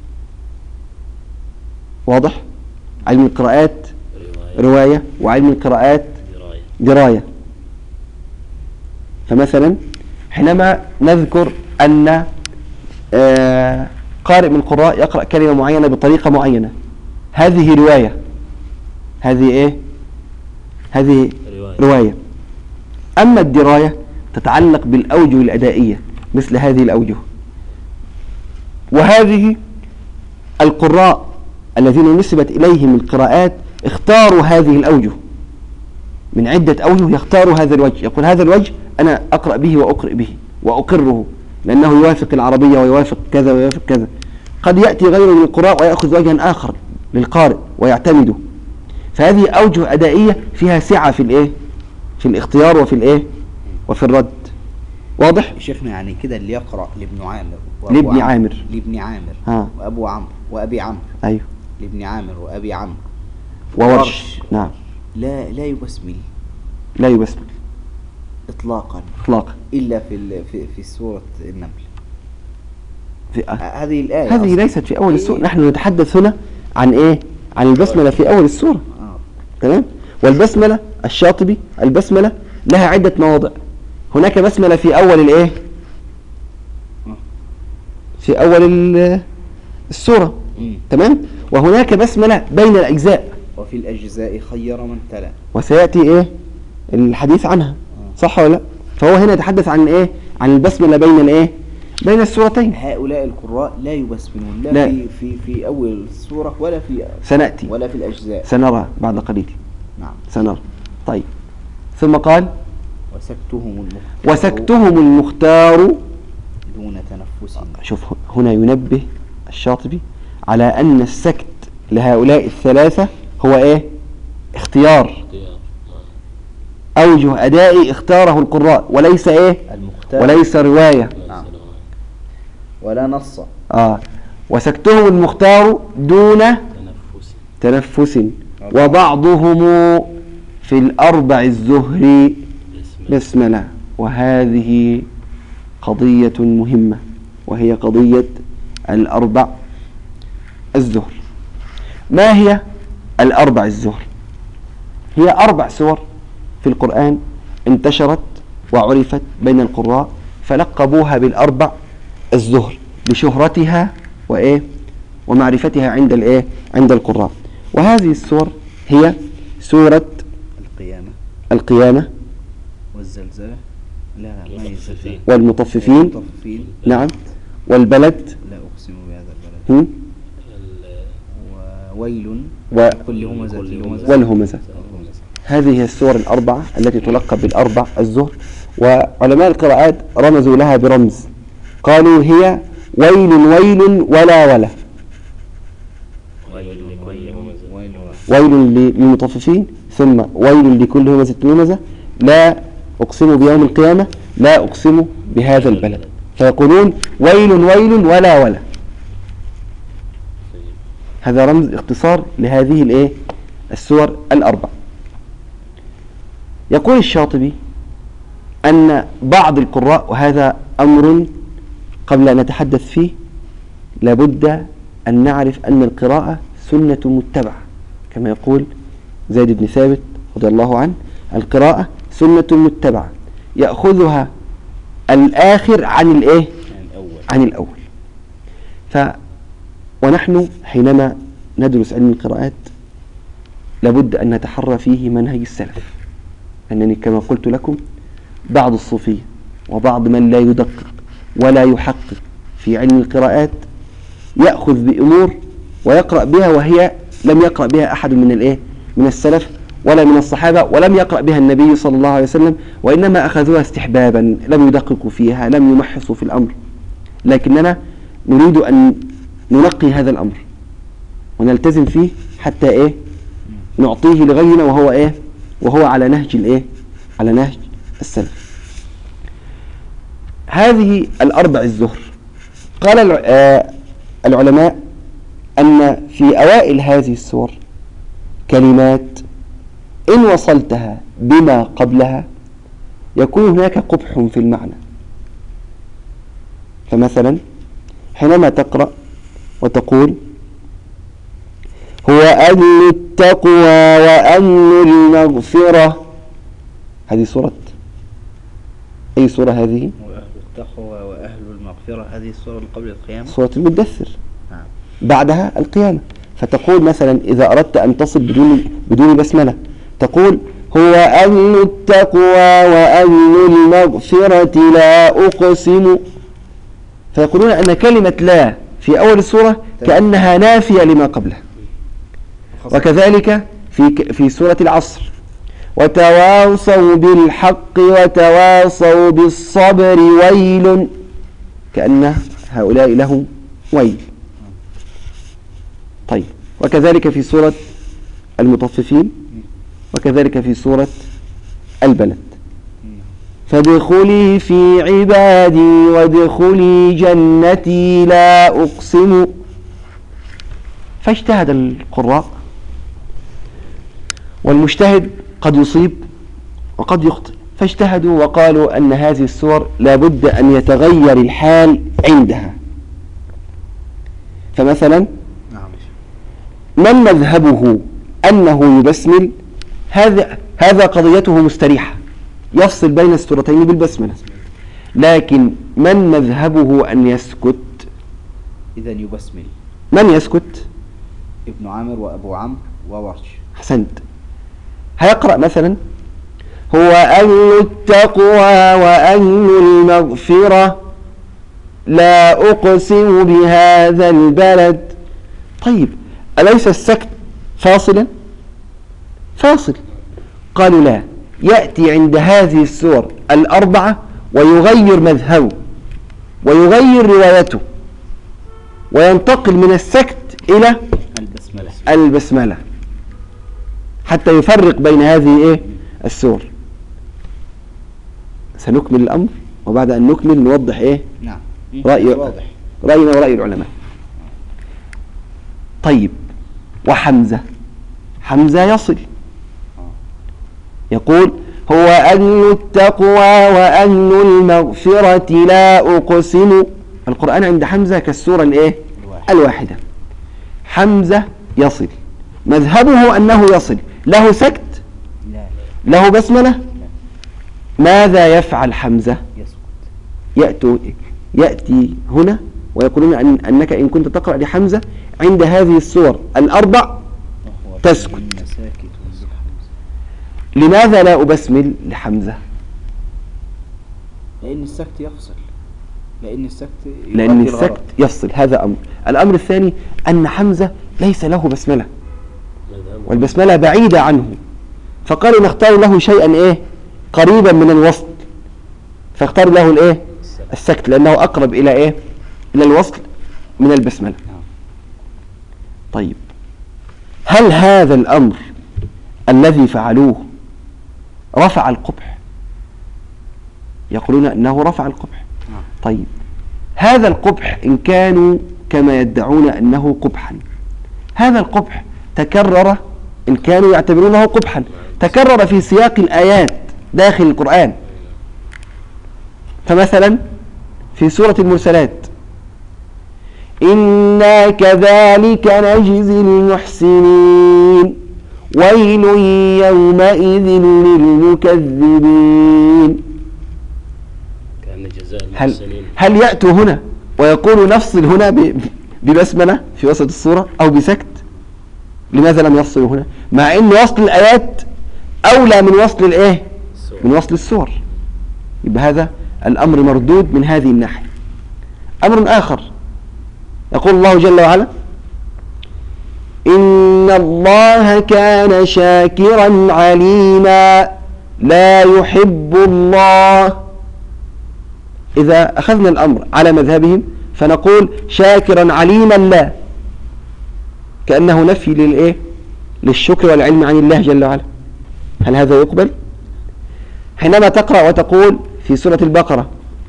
واضح؟ علم القراءات رواية, رواية وعلم القراءات دراية. دراية. فمثلا حينما نذكر أن آه قارئ من القراء يقرأ كلمة معينة بطريقة معينة، هذه رواية. هذه إيه؟ هذه رواية. رواية. أما الدراية تتعلق بالأوجه الأدائية مثل هذه الأوجه. وهذه القراء الذين نسبت إليهم القراءات اختاروا هذه الأوجه من عدة أوجه، يختاروا هذا الوجه، يقول هذا الوجه أنا أقرأ به وأقرأ به وأقره لأنه يوافق العربية ويوافق كذا ويوافق كذا. قد يأتي غيره من القراء ويأخذ وجها آخر للقارئ ويعتمده. فهذه أوجه أدائية فيها سعة في الإيه؟ في الاختيار وفي الإيه؟ وفي الرد. واضح؟ شيخنا يعني كده اللي يقرأ لابن عامر لابن عامر لابن عامر ها. وأبو عمرو وأبي عمرو. أيوه. لابن عامر وأبي عمرو وورش. نعم. لا لا يبسمل. لا يبسمل إطلاقا. إطلاقا. إلا في في في سورة النمل. في آه. هذه الآية هذه ليست في أول السورة. نحن نتحدث هنا عن إيه؟ عن البسملة في أول السورة. آه. تمام؟ والبسملة الشاطبي البسملة لها عدة مواضع. هناك بسملة في أول الإيه؟ في أول السورة. مم. تمام؟ وهناك بسملة بين الأجزاء. وفي الأجزاء خير من تلا. وسيأتي إيه؟ الحديث عنها. آه. صح ولا لا؟ فهو هنا يتحدث عن إيه؟ عن البسملة بين الإيه؟ بين السورتين. هؤلاء القراء لا يبسملون لا, لا. في في في أول السورة ولا في سنأتي ولا في الأجزاء. سنرى بعد قليل. نعم. سنرى. طيب ثم قال وسكتهم المختار وسكتهم المختار دون تنفس. شوف هنا ينبه الشاطبي على أن السكت لهؤلاء الثلاثة هو إيه؟ اختيار. أوجه أدائي اختاره القراء وليس إيه؟ المختار وليس رواية. نعم. ولا نص. آه. وسكتهم المختار دون تنفس. تنفس وبعضهم في الأربع الزهري بسملة. وهذه قضية مهمة وهي قضية الأربع الزهر. ما هي الأربع الزهر؟ هي أربع سور في القرآن انتشرت وعرفت بين القراء فلقبوها بالأربع الزهر لشهرتها وإيه؟ ومعرفتها عند الإيه؟ عند القراء. وهذه السور هي سورة القيامة القيامة والزلزلة لا لا ما هي الزلزلة والمطففين. والمطففين. نعم. والبلد. لا أقسم بهذا البلد. هم؟ وويل و... كل همزة لمزة والهمزة. هذه هي السور الأربعة التي تلقب بالأربع الزهر. وعلماء القراءات رمزوا لها برمز قالوا هي ويل ويل ولا ولا. ويل ويل ويل ويل للمطففين ثم ويل لكل همزة لمزة. لا أقسم بيوم القيامة لا أقسم بهذا البلد. فيقولون ويل ويل ولا ولا. هذا رمز اختصار لهذه الايه السور الأربع. يقول الشاطبي أن بعض القراء، وهذا أمر قبل أن نتحدث فيه لابد أن نعرف أن القراءة سنة متبعة كما يقول زيد بن ثابت رضي الله عنه: القراءة سنة متبعة يأخذها الآخر عن الإيه؟ عن الأول. ونحن حينما ندرس علم القراءات لابد أن نتحرى فيه منهج السلف، أنني كما قلت لكم بعض الصوفية وبعض من لا يدقق ولا يحقق في علم القراءات يأخذ بأمور ويقرأ بها وهي لم يقرأ بها أحد من الإيه من السلف ولا من الصحابة، ولم يقرأ بها النبي صلى الله عليه وسلم، وإنما أخذوها استحبابا، لم يدققوا فيها، لم يمحصوا في الأمر. لكننا نريد أن ننقي هذا الأمر ونلتزم فيه حتى إيه نعطيه لغيرنا وهو إيه وهو على نهج الإيه على نهج السلف. هذه الأربع الزهر قال العلماء أن في أوائل هذه السور كلمات إن وصلتها بما قبلها يكون هناك قبح في المعنى. فمثلا حينما تقرأ وتقول هو أهل التقوى وأهل المغفرة، هذه سورة أي سورة هذه؟ وأهل التقوى وأهل المغفرة، هذه السورة اللي قبل القيامة، سورة المدثر. نعم. بعدها القيامة. فتقول مثلا إذا أردت أن تصل بدون بدون بسملة تقول هو أهل التقوى وأهل المغفرة لا أقسم، فيقولون أن كلمة لا في أول السورة كأنها نافية لما قبلها. وكذلك في في سورة العصر وتواصوا بالحق وتواصوا بالصبر ويل، كأن هؤلاء لهم ويل. طيب، وكذلك في سورة المطففين، وكذلك في سورة البلد فادخلي في عبادي وادخلي جنتي لا أقسم. فاجتهد القراء، والمجتهد قد يصيب وقد يخطئ، فاجتهدوا وقالوا أن هذه السور لابد أن يتغير الحال عندها. فمثلا من مذهبه أنه يبسمل، هذا هذا قضيته مستريحة، يفصل بين السورتين بالبسملة. لكن من مذهبه أن يسكت، إذن يبسمل. من يسكت؟ ابن عامر وأبو عمرو وورش. حسنت. هيقرأ مثلا هو أهل التقوى وأهل المغفرة لا أقسم بهذا البلد. طيب، أليس السكت فاصلا؟ فاصل. قالوا لا، يأتي عند هذه السور الأربعة ويغير مذهبه ويغير روايته وينتقل من السكت إلى البسملة البسملة حتى يفرق بين هذه إيه السور. سنكمل الأمر، وبعد أن نكمل نوضح إيه نعم رأي واضح رأينا ورأي العلماء. طيب، وحمزة حمزة يصل، يقول هو أهل التقوى وأهل المغفرة لا أقسم. القرآن عند حمزة كالسورة الإيه الواحدة. حمزة يصل، مذهبه أنه يصل، له سكت، له بسملة. ماذا يفعل حمزة؟ يأتي, يأتي هنا ويقولون أن أنك إن كنت تقرأ لحمزة عند هذه السور الأربع تسكت. لماذا لا أبسمل لحمزة؟ لأن السكت يفصل، لأن السكت لأن السكت يفصل. هذا أمر. الأمر الثاني أن حمزة ليس له بسملة، والبسملة بعيدة عنه، فقالوا نختار له شيئا إيه قريبا من الوصل، فاختار له الإيه السكت، لأنه أقرب إلى إيه إلى الوصل من البسملة. طيب، هل هذا الأمر الذي فعلوه رفع القبح؟ يقولون أنه رفع القبح. طيب، هذا القبح إن كانوا كما يدعون أنه قبحا، هذا القبح تكرر، إن كانوا يعتبرونه قبحا تكرر في سياق الآيات داخل القرآن. فمثلا في سورة المرسلات إنا كذلك نجزي المحسنين ويل يومئذ للمكذبين. كان جزاء هل, المحسنين. هل يأتوا هنا ويقولوا نفصل هنا ببسملة في وسط السورة أو بسكت، لماذا لم يفصلوا هنا؟ مع أن وصل الآيات أولى من وصل الإيه؟ من وصل السور. يبقى هذا الأمر مردود من هذه الناحية. أمر آخر، يقول الله جل وعلا: إن الله كان شاكرا عليما لا يحب الله. إذا أخذنا الأمر على مذهبهم فنقول شاكرا عليما لا، كأنه نفي للإيه؟ للشكر والعلم عن الله جل وعلا. هل هذا يقبل؟ حينما تقرأ وتقول في سورة البقرة: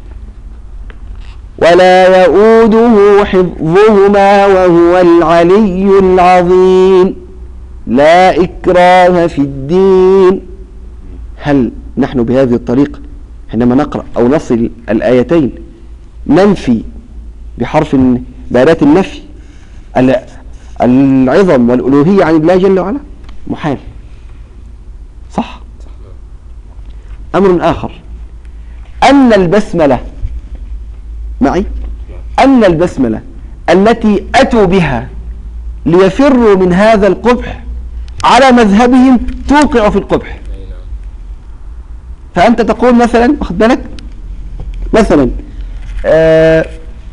ولا يؤوده حفظهما وهو العلي العظيم لا إكراه في الدين. هل نحن بهذه الطريقة حينما نقرأ أو نصل الآيتين ننفي بحرف بآلات النفي العظم والألوهية عن الله جل وعلا؟ محال، صح؟ أمر آخر، أن البسملة معي أن البسملة التي أتوا بها ليفروا من هذا القبح على مذهبهم توقع في القبح. فأنت تقول مثلا، واخد بالك، مثلا آه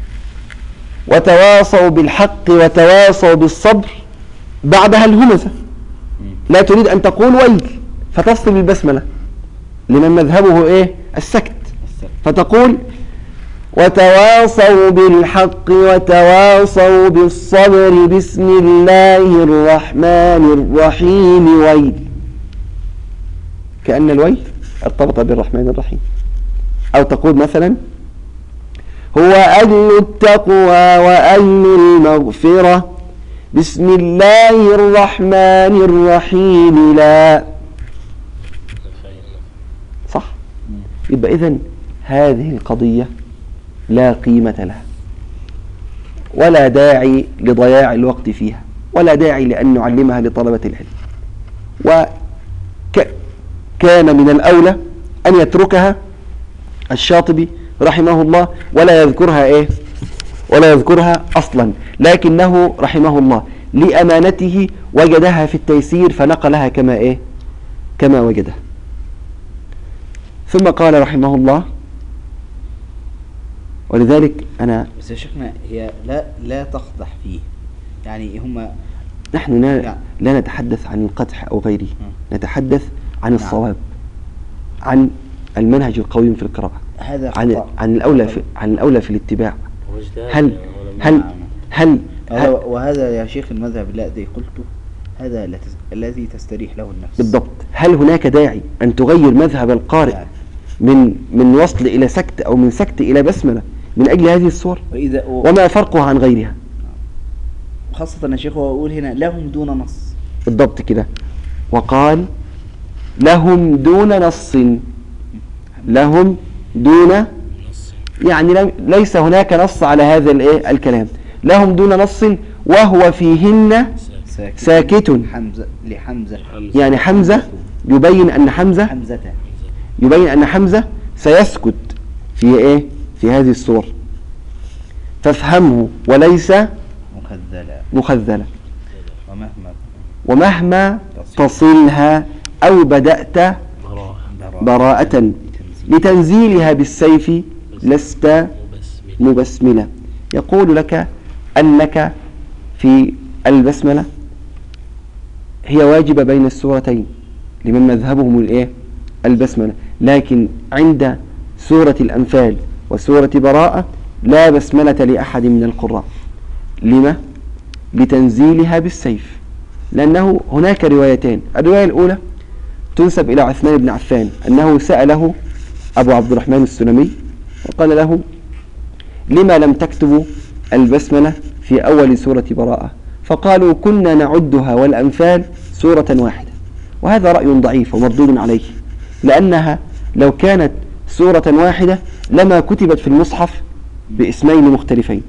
وتواصوا بالحق وتواصوا بالصبر، بعدها الهمزة، لا تريد أن تقول ويل فتصل بالبسملة لمن مذهبه إيه؟ السكت، فتقول وتواصوا بالحق وتواصوا بالصبر بسم الله الرحمن الرحيم ويل، كأن الويل ارتبط بالرحمن الرحيم. أو تقول مثلا هو أهل التقوى وأهل المغفرة بسم الله الرحمن الرحيم لا. صح؟ يبقى إذن هذه القضية لا قيمة لها، ولا داعي لضياع الوقت فيها، ولا داعي لأن نعلمها لطلبة العلم. وكان من الأولى أن يتركها الشاطبي رحمه الله ولا يذكرها إيه؟ ولا يذكرها أصلا، لكنه رحمه الله لأمانته وجدها في التيسير فنقلها كما إيه؟ كما وجدها. ثم قال رحمه الله، ولذلك أنا بس يا شيخنا هي لا لا تقدح فيه، يعني هم نحن لا, يعني لا نتحدث عن القدح أو غيره، م. نتحدث عن نعم. الصواب، عن المنهج القويم في القراءة، هذا عن خطأ. عن الأولى في عن الأولى في الاتباع. واجتهاد هل يا هل علماء. هل, هذا هل وهذا يا شيخ المذهب الذي قلته هذا الذي- الذي تستريح له النفس بالضبط، هل هناك داعي أن تغير مذهب القارئ يعني. من من وصل إلى سكت أو من سكت إلى بسملة من أجل هذه الصور؟ وإذا و... وما فرقها عن غيرها؟ خاصة يا شيخ هو يقول هنا لهم دون نص. بالضبط كده، وقال لهم دون نص، لهم دون، نص. يعني لم- ليس هناك نص على هذا الايه الكلام، لهم دون نص وهو فيهن ساكت, ساكت. حمزة لحمزة حمزة. يعني حمزة يبين أن حمزة حمزة يبين أن حمزة سيسكت في ايه في هذه الصور، فافهمه وليس مخذلة مخذلة. ومهما ومهما تصلها أو بدأت براءة. براءة لتنزيلها بالسيف لست مبسملة. مبسملة. يقول لك أنك في البسملة هي واجبة بين السورتين لمن مذهبهم الايه البسملة، لكن عند سورة الأنفال وسورة براءة لا بسملة لأحد من القراء. لما؟ لتنزيلها بالسيف، لأنه هناك روايتين. الرواية الأولى تنسب إلى عثمان بن عفان أنه سأله أبو عبد الرحمن السلمي وقال له لما لم تكتبوا البسملة في أول سورة براءة؟ فقالوا كنا نعدها والأنفال سورة واحدة، وهذا رأي ضعيف ومردود عليه، لأنها لو كانت سورة واحدة لما كتبت في المصحف باسمين مختلفين.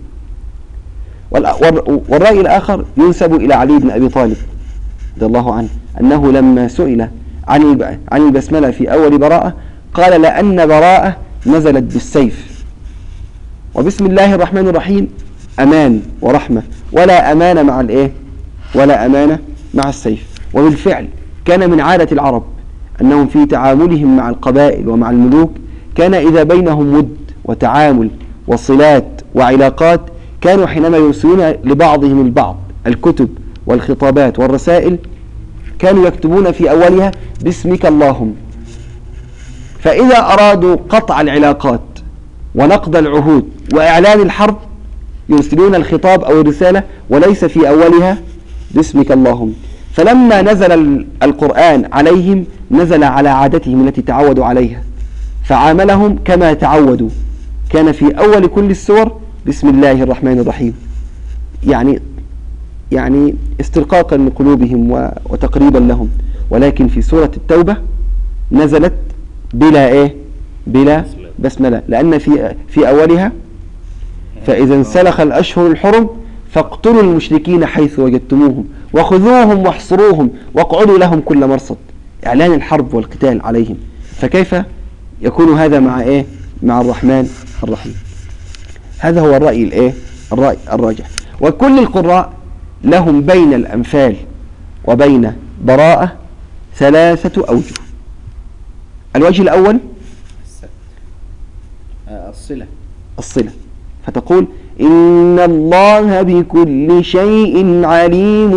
والرأي الآخر ينسب إلى علي بن أبي طالب رضي الله عنه أنه لما سئل عن عن البسملة في أول براءة قال لأن براءة نزلت بالسيف، وبسم الله الرحمن الرحيم أمان ورحمة، ولا أمان مع الإيه ولا أمان مع السيف. وبالفعل كان من عادة العرب أنهم في تعاملهم مع القبائل ومع الملوك كان إذا بينهم ود وتعامل وصلات وعلاقات كانوا حينما يرسلون لبعضهم البعض الكتب والخطابات والرسائل كانوا يكتبون في أولها باسمك اللهم. فإذا أرادوا قطع العلاقات ونقض العهود وإعلان الحرب يرسلون الخطاب أو الرسالة وليس في أولها باسمك اللهم. فلما نزل القرآن عليهم نزل على عادتهم التي تعودوا عليها فعاملهم كما تعودوا. كان في أول كل السور بسم الله الرحمن الرحيم، يعني يعني استرقاقا لقلوبهم وتقريبا لهم. ولكن في سورة التوبة نزلت بلا إيه بلا بسملة، لأن في في أولها فإذا انسلخ الأشهر الحرم فاقتلوا المشركين حيث وجدتموهم وخذوهم واحصروهم واقعدوا لهم كل مرصد، إعلان الحرب والقتال عليهم. فكيف يكون هذا مع إيه مع الرحمن الرحيم؟ هذا هو الرأي الإيه الرأي الراجح. وكل القراء لهم بين الأنفال وبين براءة ثلاثة أوجه. الوجه الأول الصلة الصلة، فتقول إن الله بكل شيء عليم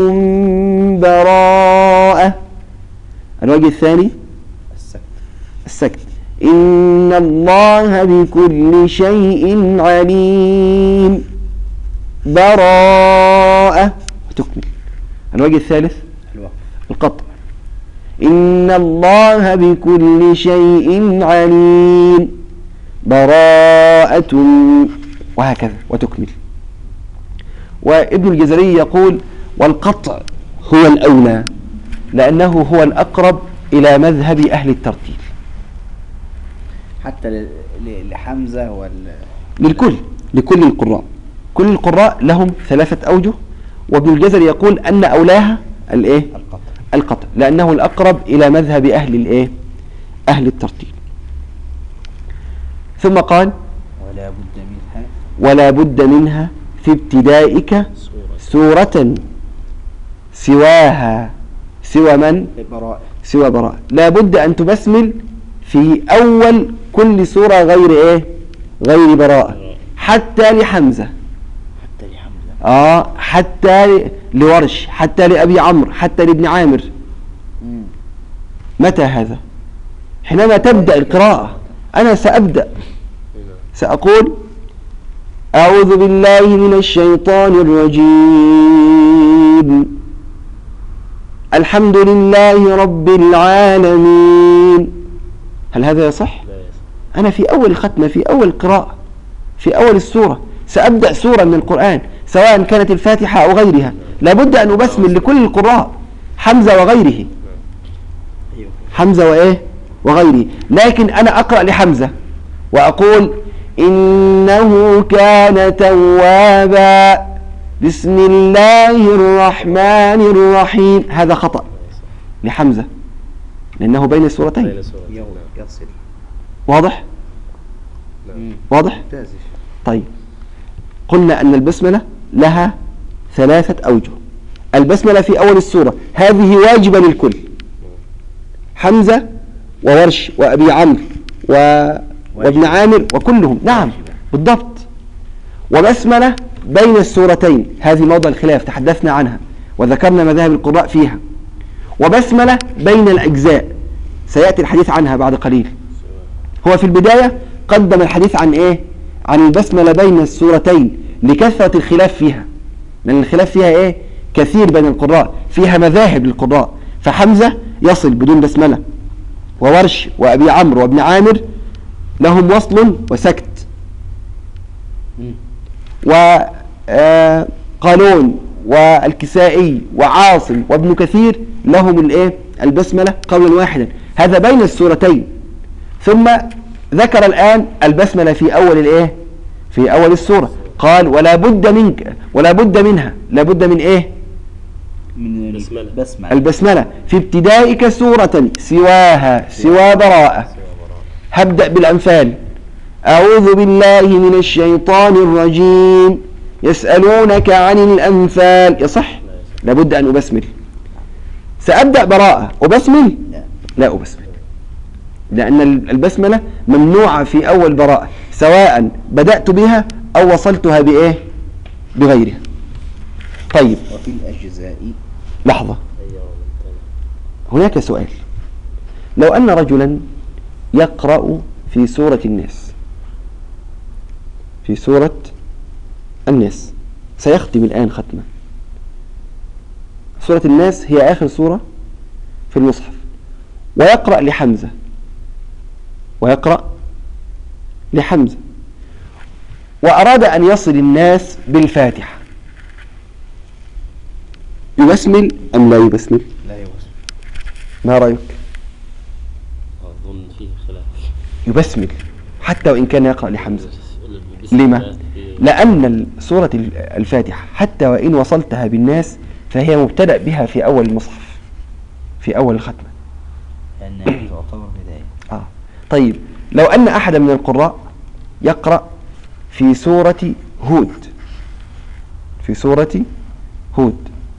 براءة. الوجه الثاني السكت السكت إن الله بكل شيء عليم براءة وتكمل. الوجه الثالث الوقف القطع إن الله بكل شيء عليم براءة وهكذا وتكمل. وابن الجزري يقول والقطع هو الأولى لأنه هو الأقرب إلى مذهب أهل الترتيل حتى ل- ل- لحمزة وال للكل لكل القراء. كل القراء لهم ثلاثة أوجه، وابن الجزري يقول أن أولاها الإيه القطع القطع لأنه الأقرب إلى مذهب أهل الإيه أهل الترتيل. ثم قال ولا بد منها ولا بد منها في ابتدائك سورة سورة سواها سوى من براءة سوى براء. لا بد أن تبسمل في أول كل سورة غير إيه غير براءة، حتى لحمزة حتى لحمزة آه حتى ل- لورش، حتى لأبي عمرو، حتى لابن عامر. مم. متى هذا؟ حينما تبدأ القراءة. أنا سأبدأ سأقول أعوذ بالله من الشيطان الرجيم الحمد لله رب العالمين. هل هذا يصح؟ لا يصح. أنا في أول ختمة في أول قراءة في أول السورة سأبدأ سورة من القرآن سواء كانت الفاتحة أو غيرها، لابد أن أبسمل لكل القراء حمزة وغيره أيوه حمزة وإيه وغيره. لكن أنا أقرأ لحمزة وأقول إنه كان توابا بسم الله الرحمن الرحيم. هذا خطأ لحمزة لأنه بين السورتين. بين سورة. يو- نعم. يصل واضح نعم. واضح ممتاز. طيب قلنا أن البسملة لها ثلاثة أوجه. البسملة في أول السورة هذه واجبة للكل، حمزة وورش وأبي عمرو و... وابن عامر وكلهم. نعم بالضبط. وبسملة بين السورتين هذه موضع الخلاف تحدثنا عنها وذكرنا مذاهب القراء فيها. وبسملة بين الأجزاء سيأتي الحديث عنها بعد قليل. هو في البداية قدم الحديث عن إيه عن البسملة بين السورتين لكثرة الخلاف فيها، لأن الخلاف فيها إيه كثير بين القراء، فيها مذاهب للقراء. فحمزة يصل بدون بسملة، وورش وأبي عمرو وابن عامر لهم وصل وسكت، مم. وقالون والكسائي وعاصم وابن كثير لهم الايه البسملة قولا واحدا. هذا بين السورتين. ثم ذكر الآن البسملة في أول الايه في أول السورة. قال ولا بد منك ولا بد منها لا بد من ايه من بسملة. البسملة البسملة في ابتدائك سورة سواها سوى براءة. هبدأ بالأنفال. أعوذ بالله من الشيطان الرجيم يسألونك عن الأنفال يصح؟ لابد أن أبسمل. سأبدأ براءة أبسمل؟ لا أبسمل، لأن البسملة ممنوعة في أول براءة سواء بدأت بها أو وصلتها بإيه؟ بغيرها. طيب وفي الأجزاء لحظة، هناك سؤال. لو أن رجلا يقرأ في سورة الناس في سورة الناس سيختم الآن ختمة. سورة الناس هي آخر سورة في المصحف، ويقرأ لحمزة ويقرأ لحمزة وأراد أن يصل الناس بالفاتحة، يبسمل أم لا يبسمل؟ لا يبسمل. ما رأيك؟ أظن فيه خلاف. يبسمل حتى وإن كان يقرأ لحمزة. لما؟ لأن سورة الفاتحة حتى وإن وصلتها بالناس فهي مبتدأ بها في أول المصحف، في أول الختمة، لأنها تعتبر بداية. آه. طيب لو أن أحد من القراء يقرأ في سورة هود في سورة هود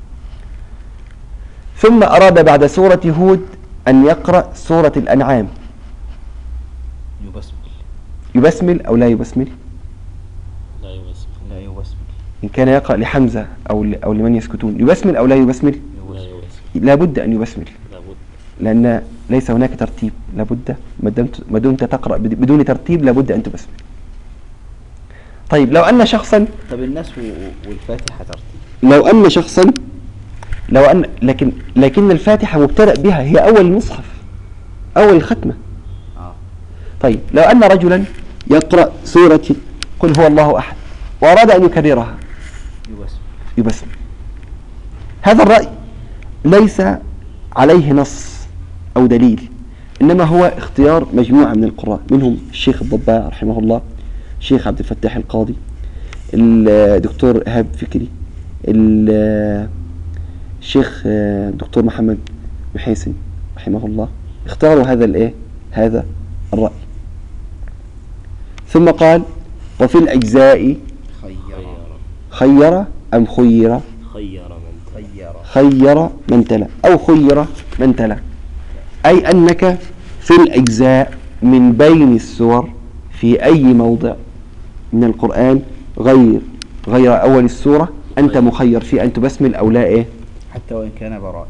ثم أراد بعد سورة هود أن يقرأ سورة الأنعام، يبسمل. يبسمل أو لا يبسمل؟ لا يبسمل. لا يبسمل. إن كان يقرأ لحمزة أو أو لمن يسكتون يبسمل أو لا يبسمل؟ لا يبسمل. لا بد أن يبسمل، لابد. لأن ليس هناك ترتيب، لابد ما دمت تقرأ بدون ترتيب لابد أن تبسمل. طيب لو أن شخصا طب الناس والفاتحة ترتيب. لو أن شخصا لو أن لكن لكن الفاتحة مبتدأ بها، هي أول المصحف، أول الختمة. آه. طيب لو أن رجلا يقرأ سورة قل هو الله أحد وأراد أن يكررها يبسمل. يبسمل. هذا الرأي ليس عليه نص أو دليل، إنما هو اختيار مجموعة من القراء، منهم الشيخ الضباع رحمه الله، الشيخ عبد الفتاح القاضي، الدكتور إيهاب فكري، الشيخ الدكتور محمد محيسن رحمه الله، اختاروا هذا الايه هذا الرأي. ثم قال وفي الأجزاء خير. خير أم خير؟ خير من خير. خير من تلا أو خير من تلا، أي أنك في الأجزاء من بين السور في أي موضع من القرآن غير غير أول السورة أنت مخير في أن تبسمل أو لا إيه؟ حتى وإن كان براء.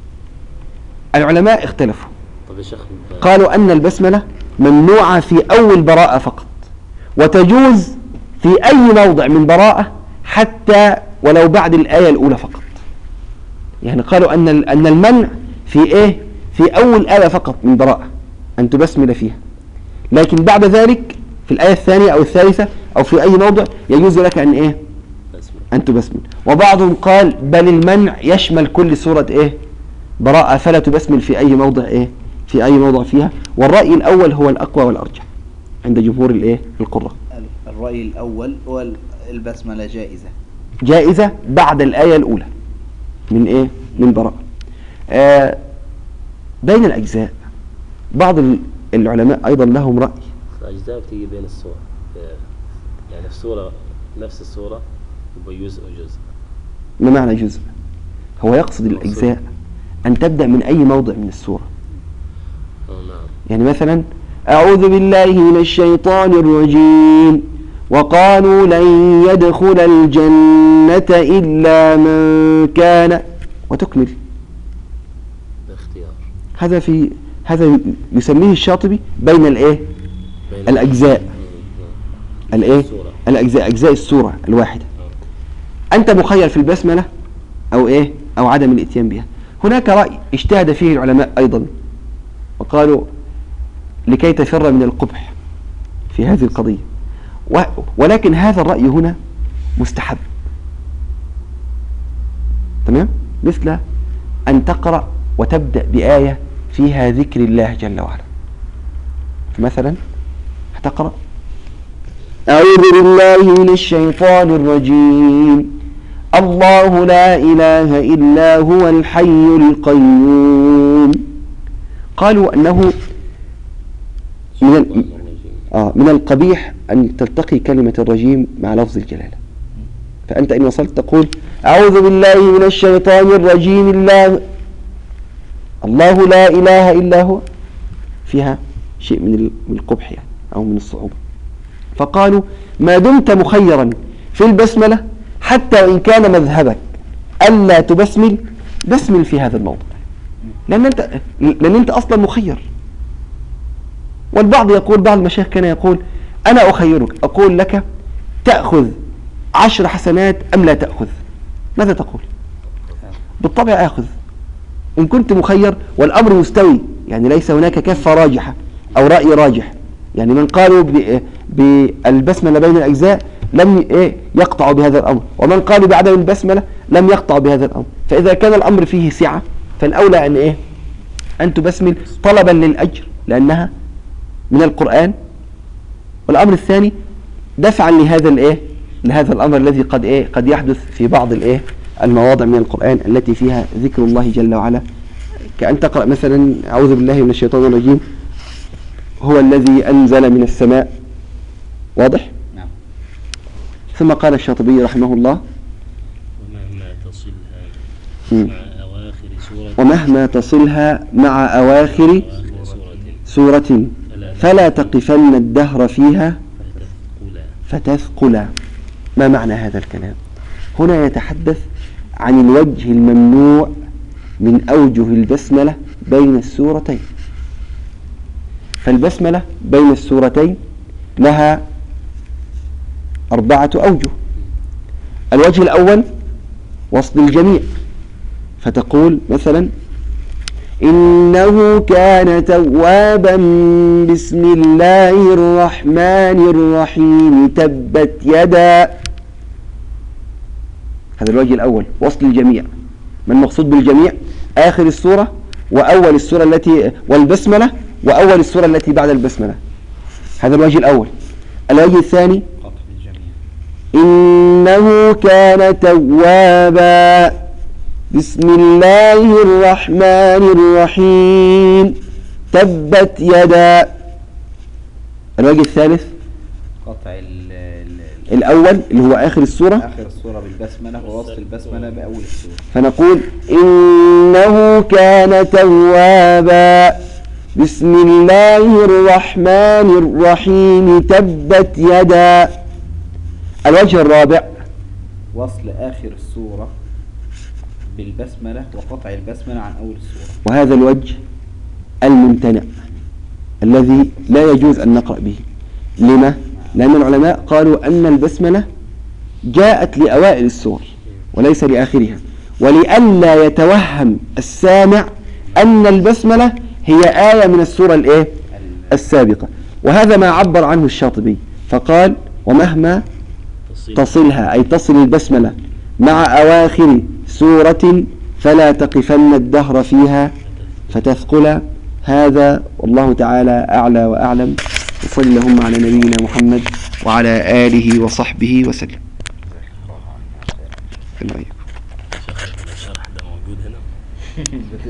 العلماء اختلفوا، طب يا شيخ قالوا أن البسملة ممنوعة في أول براءة فقط، وتجوز في أي موضع من براءة حتى ولو بعد الآية الأولى فقط. يعني قالوا أن أن المنع في إيه؟ في أول آية فقط من براءة أن تبسمل فيها، لكن بعد ذلك في الآية الثانية أو الثالثة أو في أي موضع يجوز لك أن إيه؟ أن تبسمل. وبعضهم قال بل المنع يشمل كل سورة إيه؟ براءة، فلا تبسمل في أي موضع إيه؟ في أي موضع فيها. والرأي الأول هو الأقوى والأرجح عند جمهور الإيه؟ القراء. الرأي الأول هو البسملة جائزة جائزة بعد الآية الأولى من إيه؟ من براءة. آه بين الأجزاء بعض العلماء أيضا لهم رأي. الأجزاء بتيجي بين السور، يعني السورة نفس السورة يبقى جزء وجزء. ما معنى جزء؟ هو يقصد الأجزاء أن تبدأ من أي موضع من السورة. نعم. يعني مثلا أعوذ بالله من الشيطان الرجيم وقالوا لن يدخل الجنة إلا من كان وتكمل. باختيار. هذا في هذا يسميه الشاطبي بين الإيه؟ بين الأجزاء. الإيه؟ السورة. الأجزاء، أجزاء السورة الواحدة. أنت مخير في البسملة أو إيه؟ أو عدم الإتيان بها. هناك رأي اجتهد فيه العلماء أيضا وقالوا لكي تفر من القبح في هذه القضية، ولكن هذا الرأي هنا مستحب، تمام؟ مثل أن تقرأ وتبدأ بآية فيها ذكر الله جل وعلا. مثلا هتقرأ أعوذ بالله من الشيطان الرجيم الله لا إله إلا هو الحي القيوم. قالوا أنه من, آه من القبيح أن تلتقي كلمة الرجيم مع لفظ الجلالة، فأنت إن وصلت تقول أعوذ بالله من الشيطان الرجيم الله الله لا إله إلا هو، فيها شيء من القبح يعني أو من الصعوبة. فقالوا ما دمت مخيرا في البسملة حتى وإن كان مذهبك ألا تبسمل، بسمل في هذا الموضوع، لأن أنت, لأن أنت أصلا مخير. والبعض يقول، بعض المشايخ كان يقول أنا أخيرك، أقول لك تأخذ عشر حسنات أم لا تأخذ، ماذا تقول؟ بالطبع أخذ إن كنت مخير والأمر مستوي، يعني ليس هناك كفة راجحة أو رأي راجح. يعني من قالوا بالبسملة بين الأجزاء لم يقطعوا بهذا الأمر، ومن قالوا بعدم البسملة لم يقطعوا بهذا الأمر. فإذا كان الأمر فيه سعة فالأولى أن إيه أن تبسمل طلبا للأجر لأنها من القرآن، والأمر الثاني دفعا لهذا الإيه لهذا الأمر الذي قد إيه قد يحدث في بعض الإيه المواضع من القرآن التي فيها ذكر الله جل وعلا، كأن تقرأ مثلا أعوذ بالله من الشيطان الرجيم هو الذي أنزل من السماء، واضح؟ نعم. ثم قال الشاطبي رحمه الله ومهما تصلها مع أواخر سورة ومهما تصلها مع أواخر سورة فلا تقفن الدهر فيها فتثقلا. ما معنى هذا الكلام؟ هنا يتحدث عن الوجه الممنوع من أوجه البسملة بين السورتين. فالبسملة بين السورتين لها أربعة أوجه. الوجه الأول وصل الجميع، فتقول مثلا إنه كان توابا بسم الله الرحمن الرحيم تبت يدا. هذا الوجه الأول وصل الجميع. ما المقصود بالجميع؟ آخر السورة وأول السورة التي والبسملة وأول السورة التي بعد البسملة. هذا الوجه الأول. الوجه الثاني إنه كان توابا بسم الله الرحمن الرحيم تبت يدا. الوجه الثالث قطع ال ال الأول اللي هو آخر السورة آخر السورة بالبسملة ووصل البسملة بأول السورة. فنقول إنه كان توابا بسم الله الرحمن الرحيم تبت يدا. الوجه الرابع وصل آخر السورة بالبسملة وقطع البسملة عن أول السورة، وهذا الوجه الممتنع الذي لا يجوز أن نقرأ به. لما؟ لأن العلماء قالوا أن البسملة جاءت لأوائل السور وليس لآخرها، ولئلا يتوهم السامع أن البسملة هي آية من السورة الإيه؟ السابقة. وهذا ما عبر عنه الشاطبي فقال ومهما تصلها أي تصل البسملة مع أواخر سورة فلا تقفن الدهر فيها فتثقل. هذا والله تعالى أعلى وأعلم. وصل اللهم على نبينا محمد وعلى آله وصحبه وسلم. الشرح ده موجود هنا.